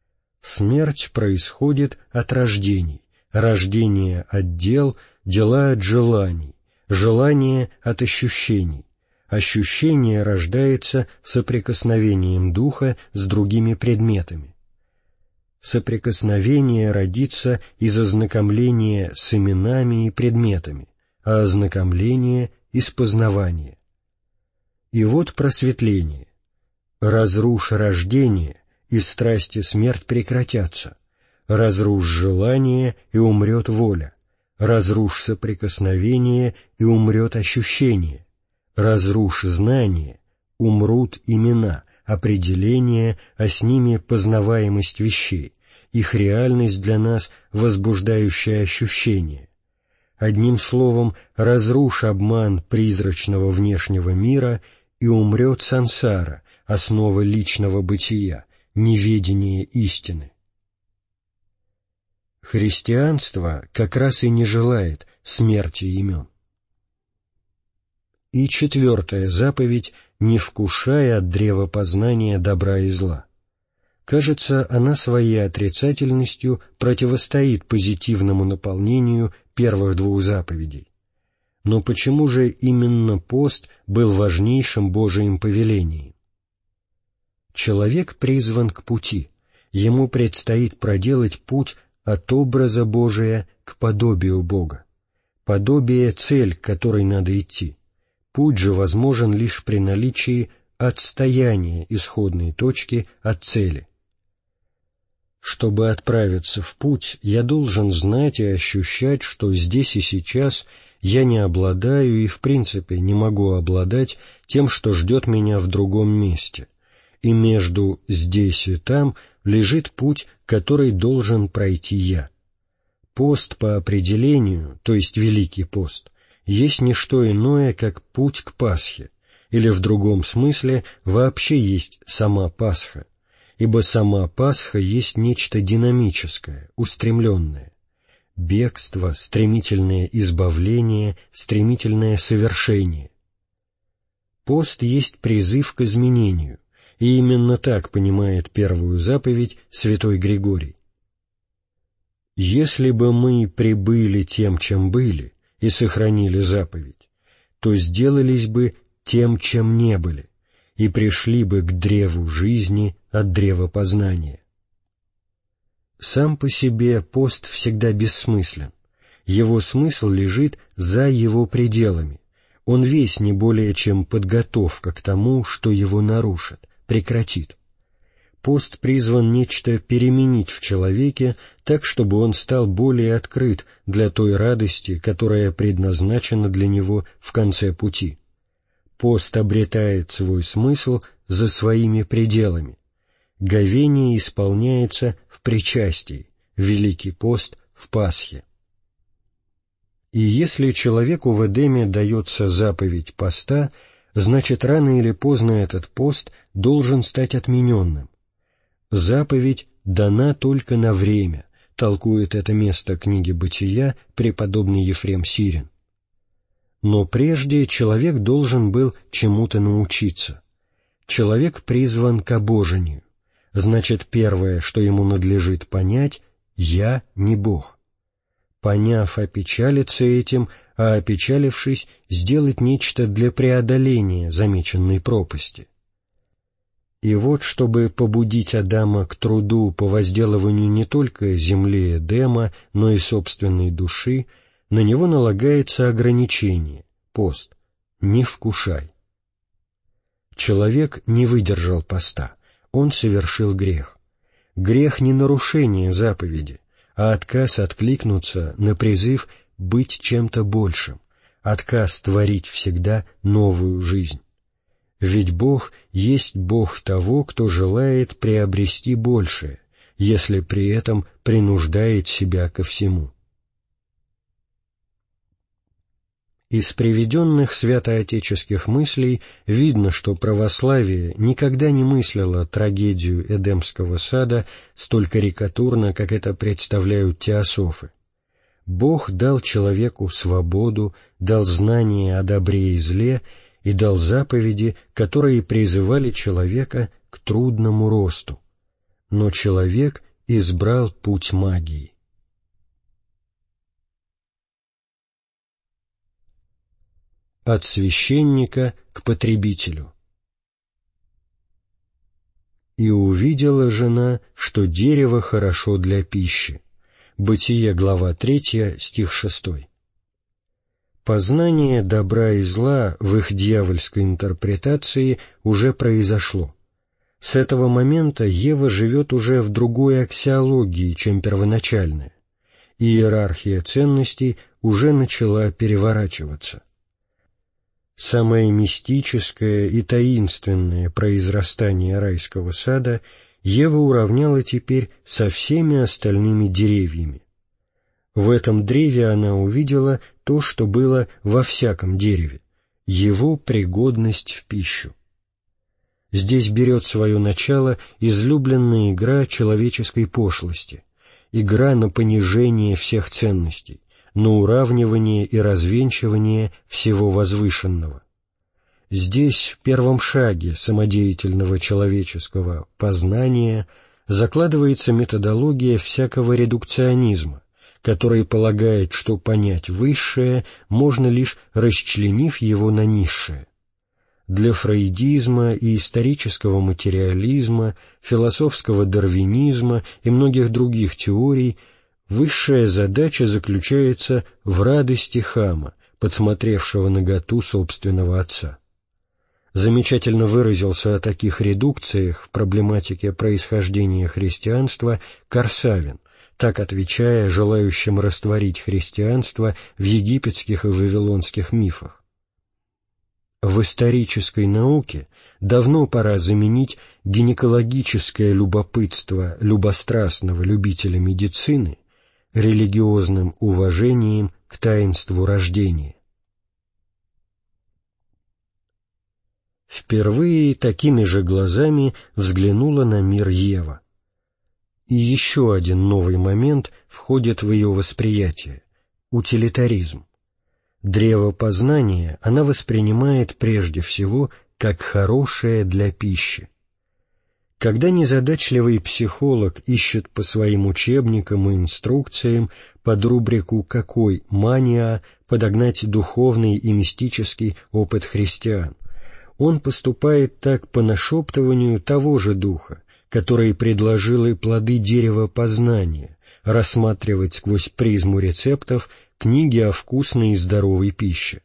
Смерть происходит от рождений, рождение от дел, дела от желаний, желание от ощущений, ощущение рождается соприкосновением духа с другими предметами. Соприкосновение родится из ознакомления с именами и предметами, а ознакомление — из познавания. И вот просветление. Разрушь рождение, и страсть и смерть прекратятся. Разрушь желание, и умрет воля. Разрушь соприкосновение, и умрет ощущение. Разрушь знание, умрут имена, определения, а с ними познаваемость вещей, их реальность для нас, возбуждающая ощущение. Одним словом, разрушь обман призрачного внешнего мира, и умрет сансара, основа личного бытия, неведение истины. Христианство как раз и не желает смерти имен. И четвертая заповедь: «Не вкушай от древа познания добра и зла». Кажется, она своей отрицательностью противостоит позитивному наполнению первых двух заповедей. Но почему же именно пост был важнейшим Божиим повелением? Человек призван к пути, ему предстоит проделать путь от образа Божия к подобию Бога. Подобие — цель, к которой надо идти. Путь же возможен лишь при наличии отстояния исходной точки от цели. Чтобы отправиться в путь, я должен знать и ощущать, что здесь и сейчас я не обладаю и в принципе не могу обладать тем, что ждет меня в другом месте, и между здесь и там лежит путь, который должен пройти я. Пост по определению, то есть Великий пост, есть не что иное, как путь к Пасхе, или в другом смысле вообще есть сама Пасха, ибо сама Пасха есть нечто динамическое, устремленное. Бегство, стремительное избавление, стремительное совершение. Пост есть призыв к изменению, и именно так понимает первую заповедь святой Григорий. «Если бы мы прибыли тем, чем были, и сохранили заповедь, то сделались бы тем, чем не были, и пришли бы к древу жизни от древа познания». Сам по себе пост всегда бессмыслен. Его смысл лежит за его пределами. Он весь не более чем подготовка к тому, что его нарушит, прекратит. Пост призван нечто переменить в человеке так, чтобы он стал более открыт для той радости, которая предназначена для него в конце пути. Пост обретает свой смысл за своими пределами. Говение исполняется в причастии, Великий пост в Пасхе. И если человеку в Эдеме дается заповедь поста, значит, рано или поздно этот пост должен стать отмененным. Заповедь дана только на время, толкует это место книги Бытия преподобный Ефрем Сирин. Но прежде человек должен был чему-то научиться. Человек призван к обожению. Значит, первое, что ему надлежит понять: «Я не Бог». Поняв, опечалиться этим, а опечалившись, сделать нечто для преодоления замеченной пропасти. И вот, чтобы побудить Адама к труду по возделыванию не только земли Эдема, но и собственной души, на него налагается ограничение, пост: «Не вкушай». Человек не выдержал поста. Он совершил грех. Грех не нарушение заповеди, а отказ откликнуться на призыв быть чем-то большим, отказ творить всегда новую жизнь. Ведь Бог есть Бог того, кто желает приобрести большее, если при этом принуждает себя ко всему. Из приведенных святоотеческих мыслей видно, что православие никогда не мыслило трагедию Эдемского сада столь карикатурно, как это представляют теософы. Бог дал человеку свободу, дал знание о добре и зле и дал заповеди, которые призывали человека к трудному росту. Но человек избрал путь магии. От священника к потребителю. «И увидела жена, что дерево хорошо для пищи». Бытие, глава третья, стих шестой. Познание добра и зла в их дьявольской интерпретации уже произошло. С этого момента Ева живет уже в другой аксиологии, чем первоначальная. Иерархия ценностей уже начала переворачиваться. Самое мистическое и таинственное произрастание райского сада Ева уравняла теперь со всеми остальными деревьями. В этом древе она увидела то, что было во всяком дереве — его пригодность в пищу. Здесь берет свое начало излюбленная игра человеческой пошлости, игра на понижение всех ценностей, на уравнивание и развенчивание всего возвышенного. Здесь, в первом шаге самодеятельного человеческого познания, закладывается методология всякого редукционизма, который полагает, что понять высшее можно лишь расчленив его на низшее. Для фрейдизма и исторического материализма, философского дарвинизма и многих других теорий высшая задача заключается в радости Хама, подсмотревшего наготу собственного отца. Замечательно выразился о таких редукциях в проблематике происхождения христианства Карсавин, так отвечая желающим растворить христианство в египетских и вавилонских мифах. В исторической науке давно пора заменить гинекологическое любопытство любострастного любителя медицины религиозным уважением к таинству рождения. Впервые такими же глазами взглянула на мир Ева. И еще один новый момент входит в ее восприятие — утилитаризм. Древо познания она воспринимает прежде всего как хорошее для пищи. Когда незадачливый психолог ищет по своим учебникам и инструкциям под рубрику «Какой мания» подогнать духовный и мистический опыт христиан, он поступает так по нашептыванию того же духа, который предложил и плоды дерева познания, рассматривать сквозь призму рецептов книги о вкусной и здоровой пище.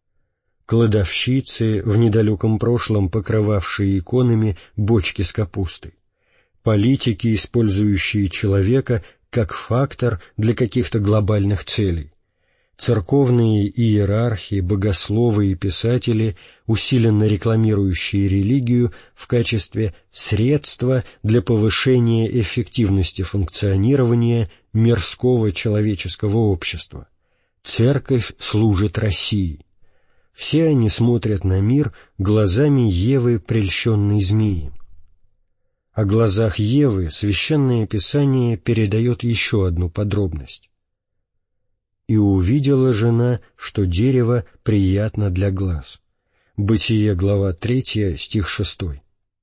Кладовщицы, в недалеком прошлом покрывавшие иконами бочки с капустой, политики, использующие человека как фактор для каких-то глобальных целей, церковные иерархи, богословы и писатели, усиленно рекламирующие религию в качестве средства для повышения эффективности функционирования мирского человеческого общества. Церковь служит России. Все они смотрят на мир глазами Евы, прельщенной змеем. О глазах Евы Священное Писание передает еще одну подробность. «И увидела жена, что дерево приятно для глаз». Бытие, глава третья, стих шестой.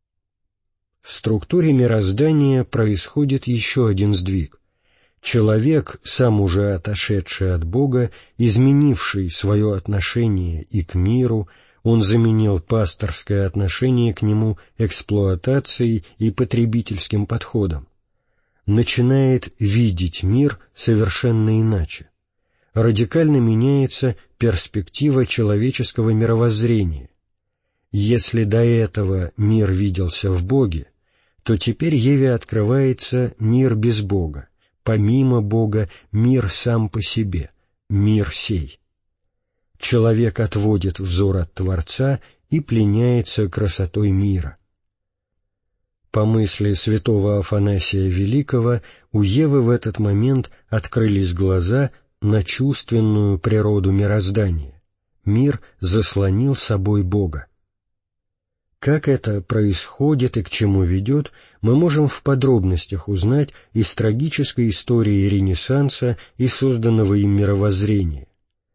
В структуре мироздания происходит еще один сдвиг. Человек, сам уже отошедший от Бога, изменивший свое отношение и к миру, он заменил пасторское отношение к нему эксплуатацией и потребительским подходом, начинает видеть мир совершенно иначе. Радикально меняется перспектива человеческого мировоззрения. Если до этого мир виделся в Боге, то теперь Еве открывается мир без Бога, помимо Бога мир сам по себе, мир сей. Человек отводит взор от Творца и пленяется красотой мира. По мысли святого Афанасия Великого, у Евы в этот момент открылись глаза на чувственную природу мироздания. Мир заслонил собой Бога. Как это происходит и к чему ведет, мы можем в подробностях узнать из трагической истории Ренессанса и созданного им мировоззрения.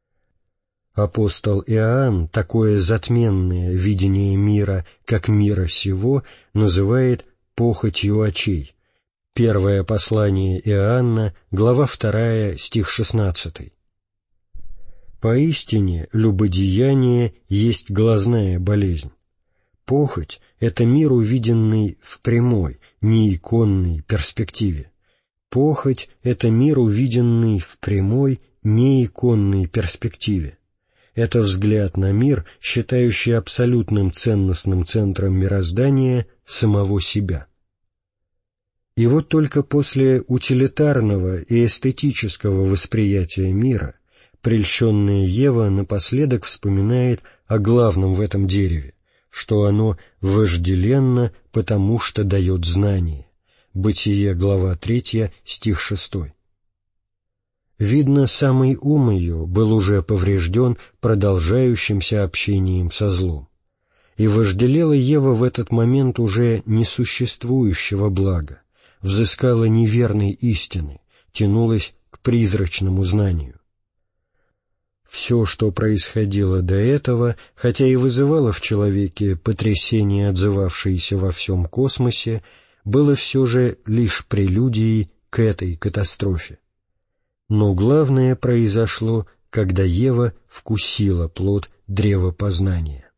Апостол Иоанн такое затменное видение мира, как мира сего, называет «похотью очей». Первое послание Иоанна, глава вторая, стих шестнадцатый. Поистине, любодеяние есть глазная болезнь. Похоть — это мир, увиденный в прямой, не иконной перспективе. Похоть — это мир, увиденный в прямой, не иконной перспективе. Это взгляд на мир, считающий абсолютным ценностным центром мироздания самого себя. И вот только после утилитарного и эстетического восприятия мира прельщенная Ева напоследок вспоминает о главном в этом дереве, что оно вожделенно, потому что дает знание. Бытие, глава третья, стих шестой. Видно, самый ум ее был уже поврежден продолжающимся общением со злом, и вожделела Ева в этот момент уже несуществующего блага, взыскала неверной истины, тянулась к призрачному знанию. Все, что происходило до этого, хотя и вызывало в человеке потрясение, отзывавшееся во всем космосе, было все же лишь прелюдией к этой катастрофе. Но главное произошло, когда Ева вкусила плод древа познания.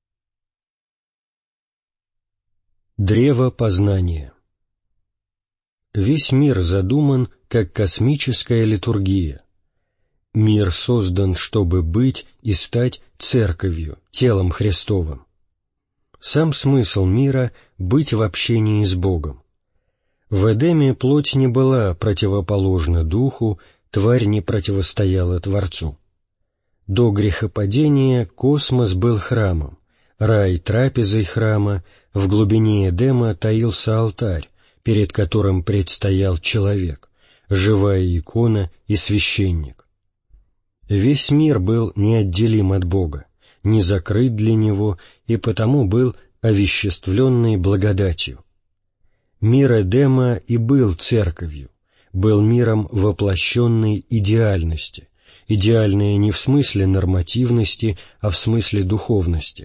Древо познания. Весь мир задуман как космическая литургия. Мир создан, чтобы быть и стать церковью, телом Христовым. Сам смысл мира — быть в общении с Богом. В Эдеме плоть не была противоположна духу, тварь не противостояла Творцу. До грехопадения космос был храмом, рай — трапезой храма, в глубине Эдема таился алтарь, перед которым предстоял человек, живая икона и священник. Весь мир был неотделим от Бога, не закрыт для Него и потому был овеществленный благодатью. Мир Эдема и был церковью, был миром воплощенной идеальности, идеальная не в смысле нормативности, а в смысле духовности.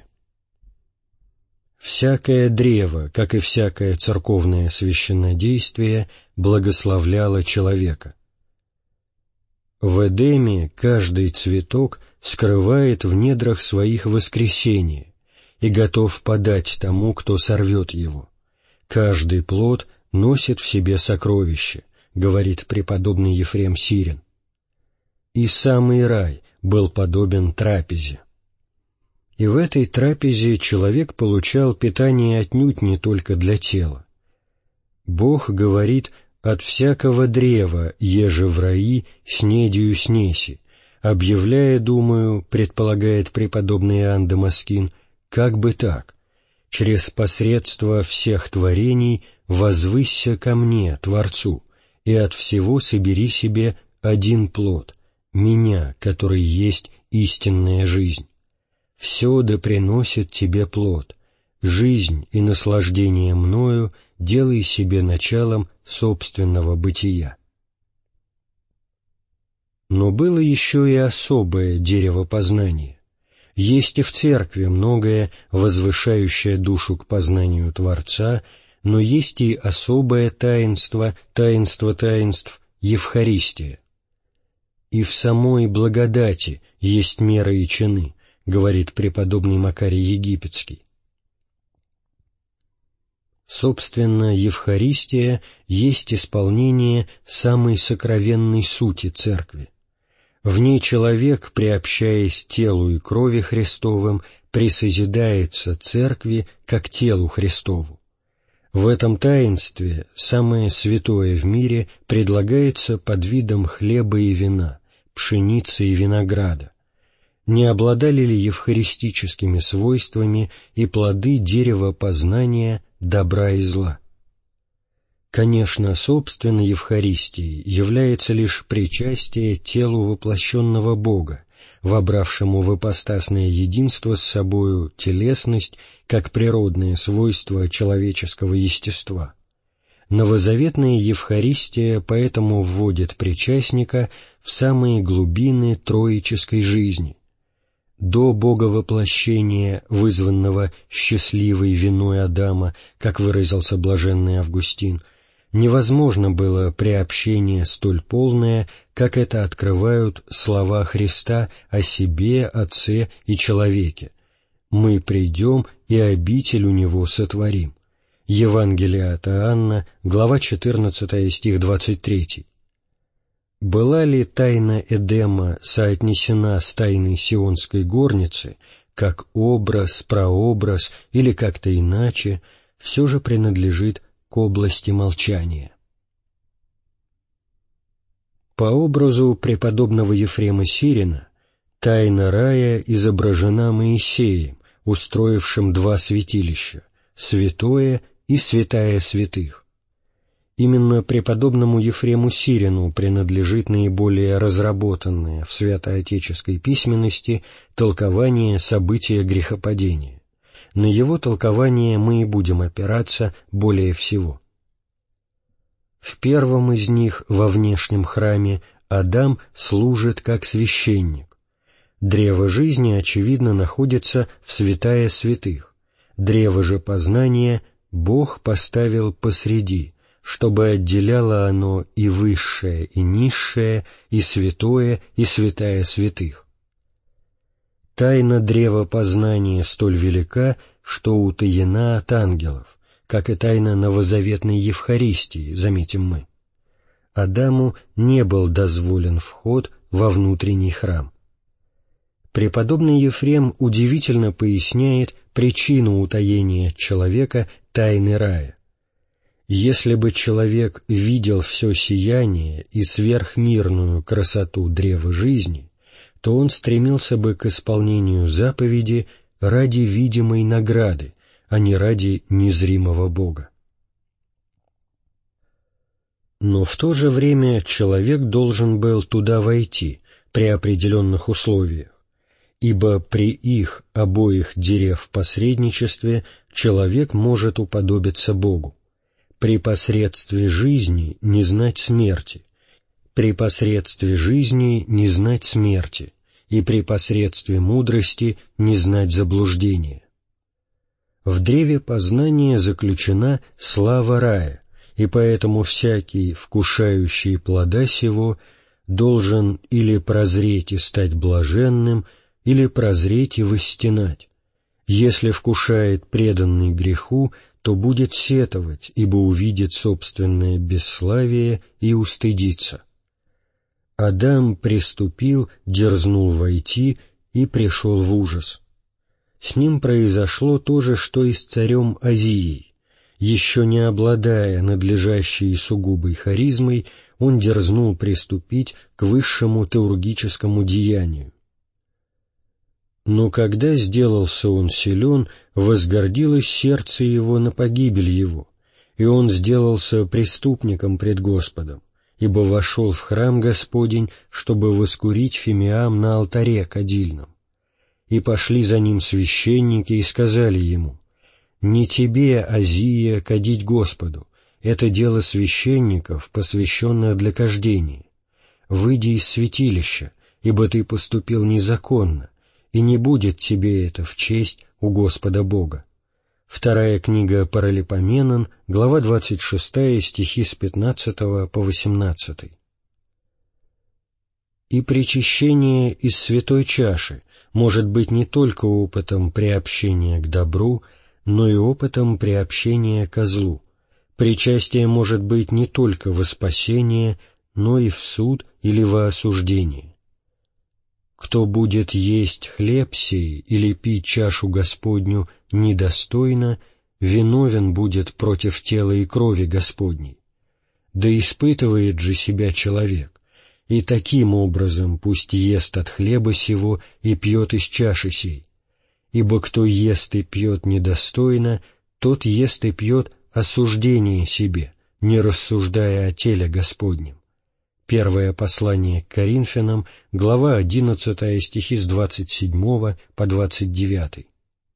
Всякое древо, как и всякое церковное священнодействие, благословляло человека. В Эдеме каждый цветок скрывает в недрах своих воскресение и готов подать тому, кто сорвет его. Каждый плод носит в себе сокровище, говорит преподобный Ефрем Сирин. И самый рай был подобен трапезе. И в этой трапезе человек получал питание отнюдь не только для тела. Бог говорит: «От всякого древа, еже в раи, снедью снеси», объявляя, думаю, предполагает преподобный Иоанн Дамаскин, как бы так: «Через посредство всех творений возвысься ко мне, Творцу, и от всего собери себе один плод, меня, который есть истинная жизнь. Все да приносит тебе плод, жизнь и наслаждение мною делай себе началом собственного бытия». Но было еще и особое дерево познания. Есть и в церкви многое, возвышающее душу к познанию Творца, но есть и особое таинство, таинство таинств, Евхаристия. «И в самой благодати есть мера и чины», говорит преподобный Макарий Египетский. Собственно, Евхаристия есть исполнение самой сокровенной сути Церкви. В ней человек, приобщаясь телу и крови Христовым, присозидается Церкви как телу Христову. В этом таинстве самое святое в мире предлагается под видом хлеба и вина, пшеницы и винограда. Не обладали ли евхаристическими свойствами и плоды дерева познания добра и зла? Конечно, собственно Евхаристией является лишь причастие телу воплощенного Бога, вобравшему в ипостасное единство с собою телесность как природное свойство человеческого естества. Новозаветная Евхаристия поэтому вводит причастника в самые глубины троической жизни. До боговоплощения, вызванного счастливой виной Адама, как выразился блаженный Августин, Невозможно было приобщение столь полное, как это открывают слова Христа о себе, Отце и человеке. «Мы придем и обитель у Него сотворим». Евангелие от Иоанна, глава четырнадцатая, стих двадцать третий. Была ли тайна Эдема соотнесена с тайной Сионской горницы, как образ, прообраз или как-то иначе, все же принадлежит к области молчания. По образу преподобного Ефрема Сирина тайна рая изображена Моисеем, устроившим два святилища — святое и святая святых. Именно преподобному Ефрему Сирину принадлежит наиболее разработанное в святоотеческой письменности толкование события грехопадения. На его толкование мы и будем опираться более всего. В первом из них, во внешнем храме, Адам служит как священник. Древо жизни, очевидно, находится в святая святых. Древо же познания Бог поставил посреди, чтобы отделяло оно и высшее, и низшее, и святое, и святая святых. Тайна древа познания столь велика, что утаена от ангелов, как и тайна новозаветной Евхаристии, заметим мы. Адаму не был дозволен вход во внутренний храм. Преподобный Ефрем удивительно поясняет причину утаения человека тайны рая. Если бы человек видел все сияние и сверхмирную красоту древа жизни, то он стремился бы к исполнению заповеди ради видимой награды, а не ради незримого Бога. Но в то же время человек должен был туда войти при определенных условиях, ибо при их обоих дере в посредничестве человек может уподобиться Богу. При посредстве жизни не знать смерти, при посредстве жизни не знать смерти, и при посредстве мудрости не знать заблуждения. В древе познания заключена слава рая, и поэтому всякий, вкушающий плода сего, должен или прозреть и стать блаженным, или прозреть и восстенать. Если вкушает преданный греху, то будет сетовать, ибо увидит собственное бесславие и устыдится. Адам приступил, дерзнул войти и пришел в ужас. С ним произошло то же, что и с царем Озией. Еще не обладая надлежащей сугубой харизмой, он дерзнул приступить к высшему теургическому деянию. Но когда сделался он силен, возгордилось сердце его на погибель его, и он сделался преступником пред Господом, ибо вошел в храм Господень, чтобы воскурить фимиам на алтаре кадильном. И пошли за ним священники и сказали ему: «Не тебе, Озия, кадить Господу, это дело священников, посвященное для кождения. Выйди из святилища, ибо ты поступил незаконно, и не будет тебе это в честь у Господа Бога». Вторая книга Паралипоменон, глава двадцать шестая, стихи с пятнадцатого по восемнадцатый. И причащение из святой чаши может быть не только опытом приобщения к добру, но и опытом приобщения ко злу. Причастие может быть не только во спасение, но и в суд или во осуждение. Кто будет есть хлеб сей или пить чашу Господню недостойно, виновен будет против тела и крови Господней. Да испытывает же себя человек, и таким образом пусть ест от хлеба сего и пьет из чаши сей. Ибо кто ест и пьет недостойно, тот ест и пьет осуждение себе, не рассуждая о теле Господнем. Первое послание к Коринфянам, глава одиннадцатая, стихи с двадцать седьмого по двадцать девятый.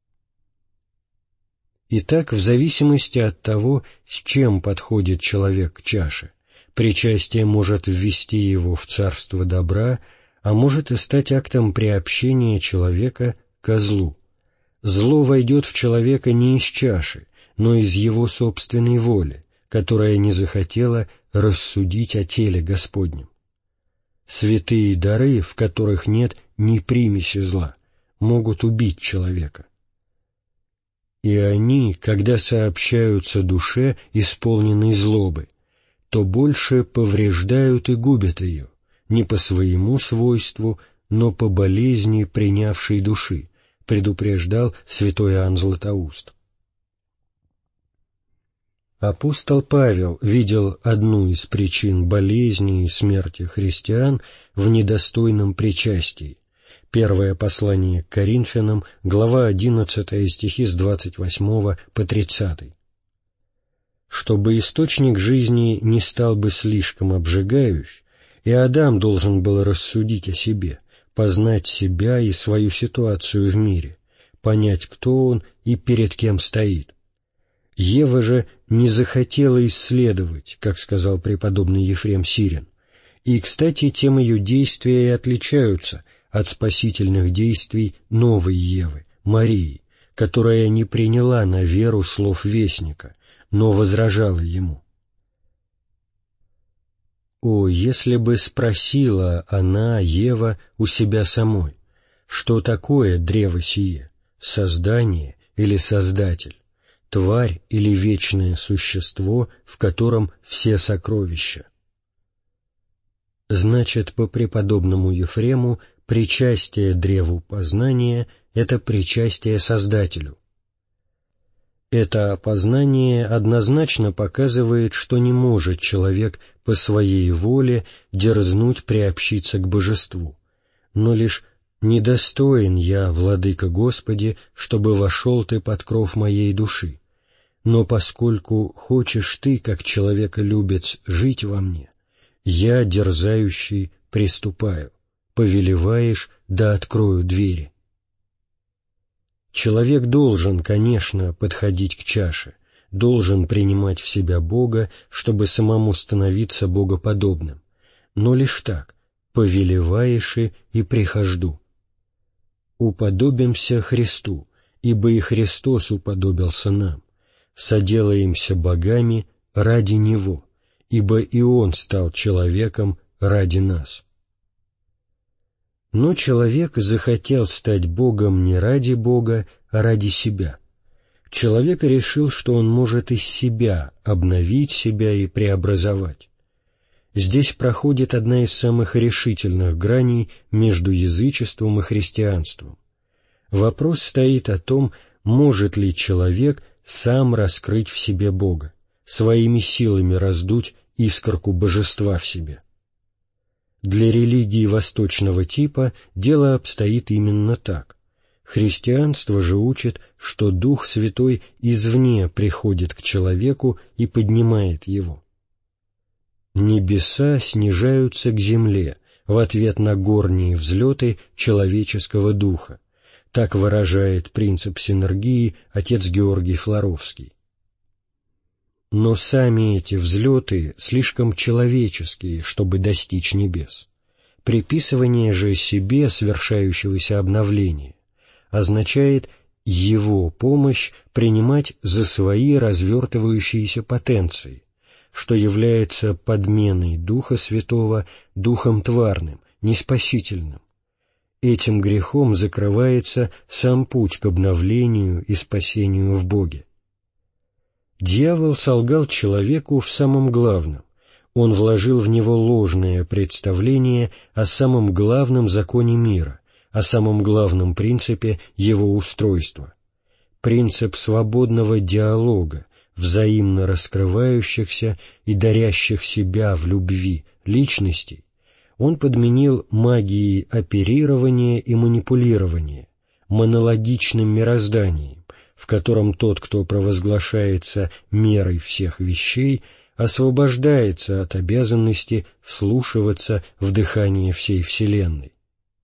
Итак, в зависимости от того, с чем подходит человек к чаше, причастие может ввести его в царство добра, а может и стать актом приобщения человека ко злу. Зло войдет в человека не из чаши, но из его собственной воли, которая не захотела рассудить о теле Господнем. Святые дары, в которых нет ни примеси зла, могут убить человека. И они, когда сообщаются душе, исполненной злобы, то больше повреждают и губят ее, не по своему свойству, но по болезни принявшей души, предупреждал святой Иоанн Златоуст. Апостол Павел видел одну из причин болезни и смерти христиан в недостойном причастии. Первое послание к Коринфянам, глава одиннадцатая, стихи с двадцать восьмого по тридцатый. Чтобы источник жизни не стал бы слишком обжигающ, и Адам должен был рассудить о себе, познать себя и свою ситуацию в мире, понять, кто он и перед кем стоит. Ева же не захотела исследовать, как сказал преподобный Ефрем Сирин, и, кстати, тем ее действия и отличаются от спасительных действий новой Евы, Марии, которая не приняла на веру слов вестника, но возражала ему. О, если бы спросила она, Ева, у себя самой, что такое древо сие, создание или создатель, тварь или вечное существо, в котором все сокровища. Значит, по преподобному Ефрему, причастие древу познания — это причастие Создателю. Это опознание однозначно показывает, что не может человек по своей воле дерзнуть приобщиться к божеству, но лишь «недостоин я, Владыка Господи, чтобы вошел Ты под кров моей души, но поскольку хочешь Ты, как человеколюбец, жить во мне, я, дерзающий, приступаю, повелеваешь, да открою двери». Человек должен, конечно, подходить к чаше, должен принимать в себя Бога, чтобы самому становиться богоподобным, но лишь так, повелеваешь и прихожду. Уподобимся Христу, ибо и Христос уподобился нам, соделаемся богами ради Него, ибо и Он стал человеком ради нас. Но человек захотел стать Богом не ради Бога, а ради себя. Человек решил, что он может из себя обновить себя и преобразовать. Здесь проходит одна из самых решительных граней между язычеством и христианством. Вопрос стоит о том, может ли человек сам раскрыть в себе Бога, своими силами раздуть искорку божества в себе. Для религии восточного типа дело обстоит именно так. Христианство же учит, что Дух Святой извне приходит к человеку и поднимает его. Небеса снижаются к земле в ответ на горние взлеты человеческого духа. Так выражает принцип синергии отец Георгий Флоровский. Но сами эти взлеты слишком человеческие, чтобы достичь небес. Приписывание же себе свершающегося обновления означает его помощь принимать за свои развертывающиеся потенции, что является подменой Духа Святого Духом тварным, неспасительным. Этим грехом закрывается сам путь к обновлению и спасению в Боге. Дьявол солгал человеку в самом главном. Он вложил в него ложное представление о самом главном законе мира, о самом главном принципе его устройства. Принцип свободного диалога, взаимно раскрывающихся и дарящих себя в любви личностей, он подменил магией оперирования и манипулирования, монологичным мирозданием, в котором тот, кто провозглашается мерой всех вещей, освобождается от обязанности вслушиваться в дыхание всей Вселенной.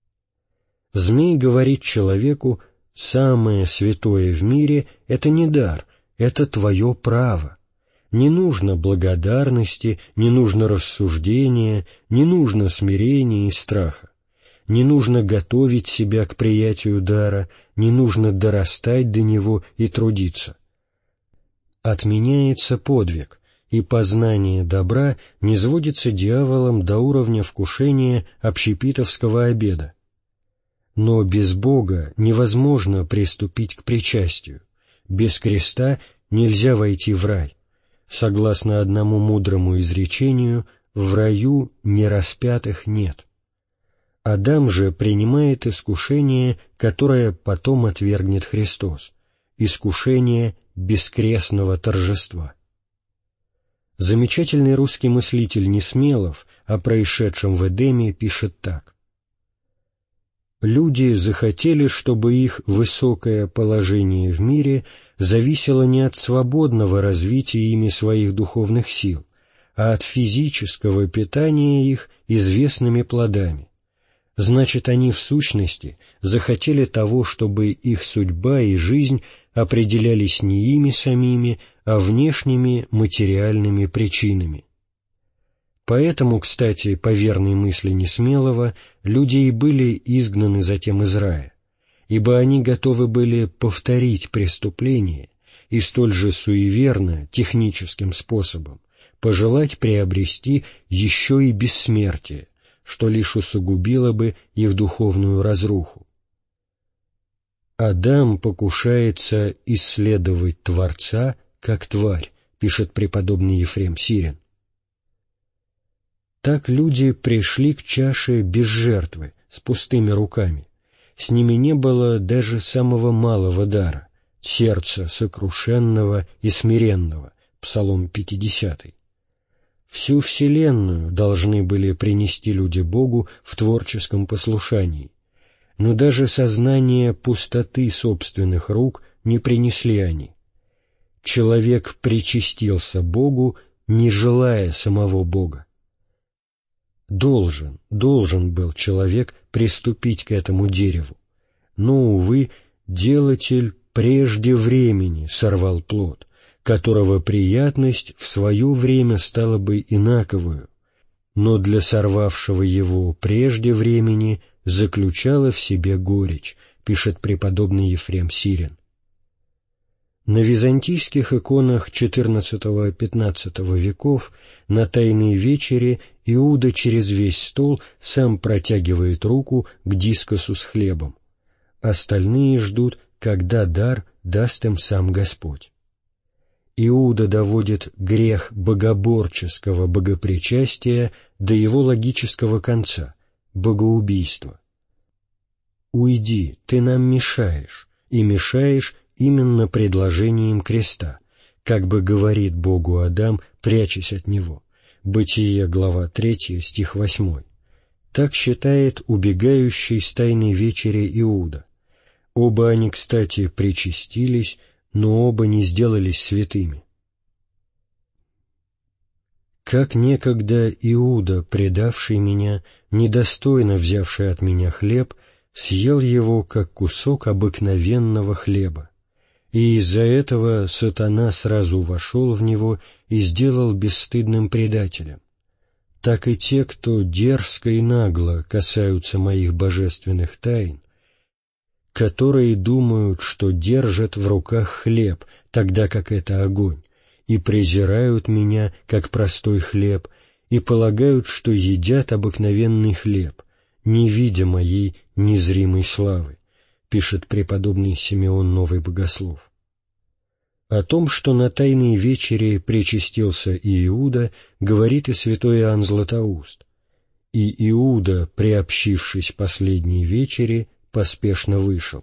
Змей говорит человеку: «Самое святое в мире — это не дар, это твое право. Не нужно благодарности, не нужно рассуждения, не нужно смирения и страха. Не нужно готовить себя к приятию дара, не нужно дорастать до него и трудиться. Отменяется подвиг, и познание добра низводится дьяволом до уровня вкушения общепитовского обеда. Но без Бога невозможно приступить к причастию, без креста нельзя войти в рай. Согласно одному мудрому изречению, в раю нераспятых нет. Адам же принимает искушение, которое потом отвергнет Христос, искушение бескрестного торжества. Замечательный русский мыслитель Несмелов о происшедшем в Эдеме пишет так: «Люди захотели, чтобы их высокое положение в мире зависело не от свободного развития ими своих духовных сил, а от физического питания их известными плодами. Значит, они в сущности захотели того, чтобы их судьба и жизнь определялись не ими самими, а внешними материальными причинами. Поэтому, кстати, по верной мысли Несмелого, люди и были изгнаны затем из рая, ибо они готовы были повторить преступление и столь же суеверно, техническим способом, пожелать приобрести еще и бессмертие, что лишь усугубило бы их духовную разруху. «Адам покушается исследовать Творца как тварь», пишет преподобный Ефрем Сирин. Так люди пришли к чаше без жертвы, с пустыми руками. С ними не было даже самого малого дара, сердца сокрушенного и смиренного, Псалом пятидесятый. Всю вселенную должны были принести люди Богу в творческом послушании, но даже сознание пустоты собственных рук не принесли они. Человек причастился Богу, не желая самого Бога. Должен, должен был человек приступить к этому дереву, но, увы, делатель прежде времени сорвал плод, которого приятность в свое время стала бы инаковую, но для сорвавшего его прежде времени заключала в себе горечь, пишет преподобный Ефрем Сирин. На византийских иконах четырнадцатого-пятнадцатого веков на Тайной вечере Иуда через весь стол сам протягивает руку к дискосу с хлебом. Остальные ждут, когда дар даст им сам Господь. Иуда доводит грех богоборческого богопричастия до его логического конца — богоубийства. «Уйди, ты нам мешаешь, и мешаешь именно предложением креста», как бы говорит Богу Адам, прячась от него. Бытие, глава третья, стих восьмой. Так считает убегающий с Тайной вечери Иуда. Оба они, кстати, причастились, но оба не сделались святыми. Как некогда Иуда, предавший меня, недостойно взявший от меня хлеб, съел его, как кусок обыкновенного хлеба, и из-за этого сатана сразу вошел в него и сделал бесстыдным предателем. Так и те, кто дерзко и нагло касаются моих божественных тайн, которые думают, что держат в руках хлеб, тогда как это огонь, и презирают меня, как простой хлеб, и полагают, что едят обыкновенный хлеб, не видя моей незримой славы, пишет преподобный Симеон Новый Богослов. О том, что на Тайной вечере причастился и Иуда, говорит и святой Иоанн Златоуст. И Иуда, приобщившись последней вечере, поспешно вышел.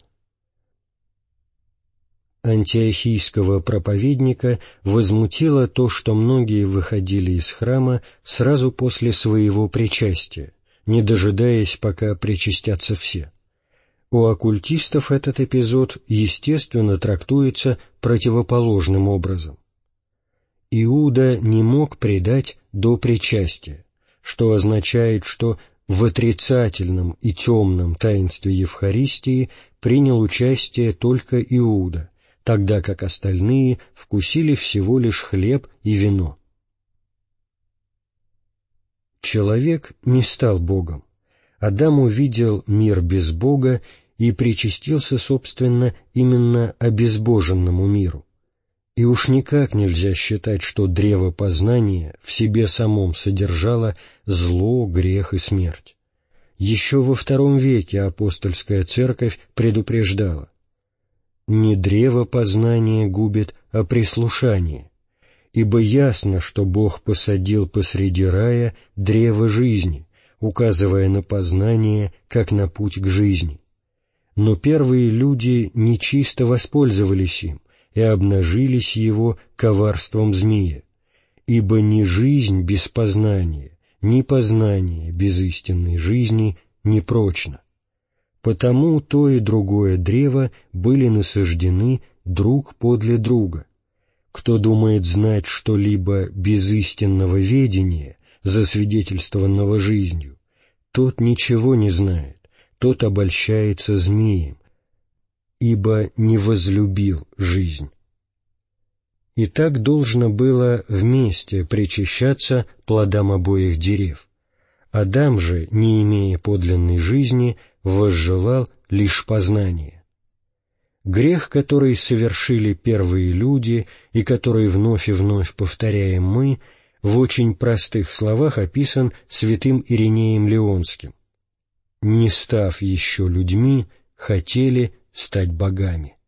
Антиохийского проповедника возмутило то, что многие выходили из храма сразу после своего причастия, не дожидаясь, пока причастятся все. У оккультистов этот эпизод, естественно, трактуется противоположным образом. Иуда не мог предать до причастия, что означает, что в отрицательном и темном таинстве Евхаристии принял участие только Иуда, тогда как остальные вкусили всего лишь хлеб и вино. Человек не стал Богом. Адам увидел мир без Бога и причастился, собственно, именно обезбоженному миру. И уж никак нельзя считать, что древо познания в себе самом содержало зло, грех и смерть. Еще во втором веке апостольская церковь предупреждала: «Не древо познания губит, а прислушание, ибо ясно, что Бог посадил посреди рая древо жизни, указывая на познание, как на путь к жизни. Но первые люди нечисто воспользовались им и обнажились его коварством змея, ибо ни жизнь без познания, ни познание без истинной жизни не прочно. Потому то и другое древо были насаждены друг подле друга. Кто думает знать что-либо без истинного ведения, засвидетельствованного жизнью, тот ничего не знает, тот обольщается змеем, ибо не возлюбил жизнь». И так должно было вместе причащаться плодам обоих дерев. Адам же, не имея подлинной жизни, возжелал лишь познания. Грех, который совершили первые люди и который вновь и вновь повторяем мы, в очень простых словах описан святым Иринеем Леонским: «Не став еще людьми, хотели стать богами».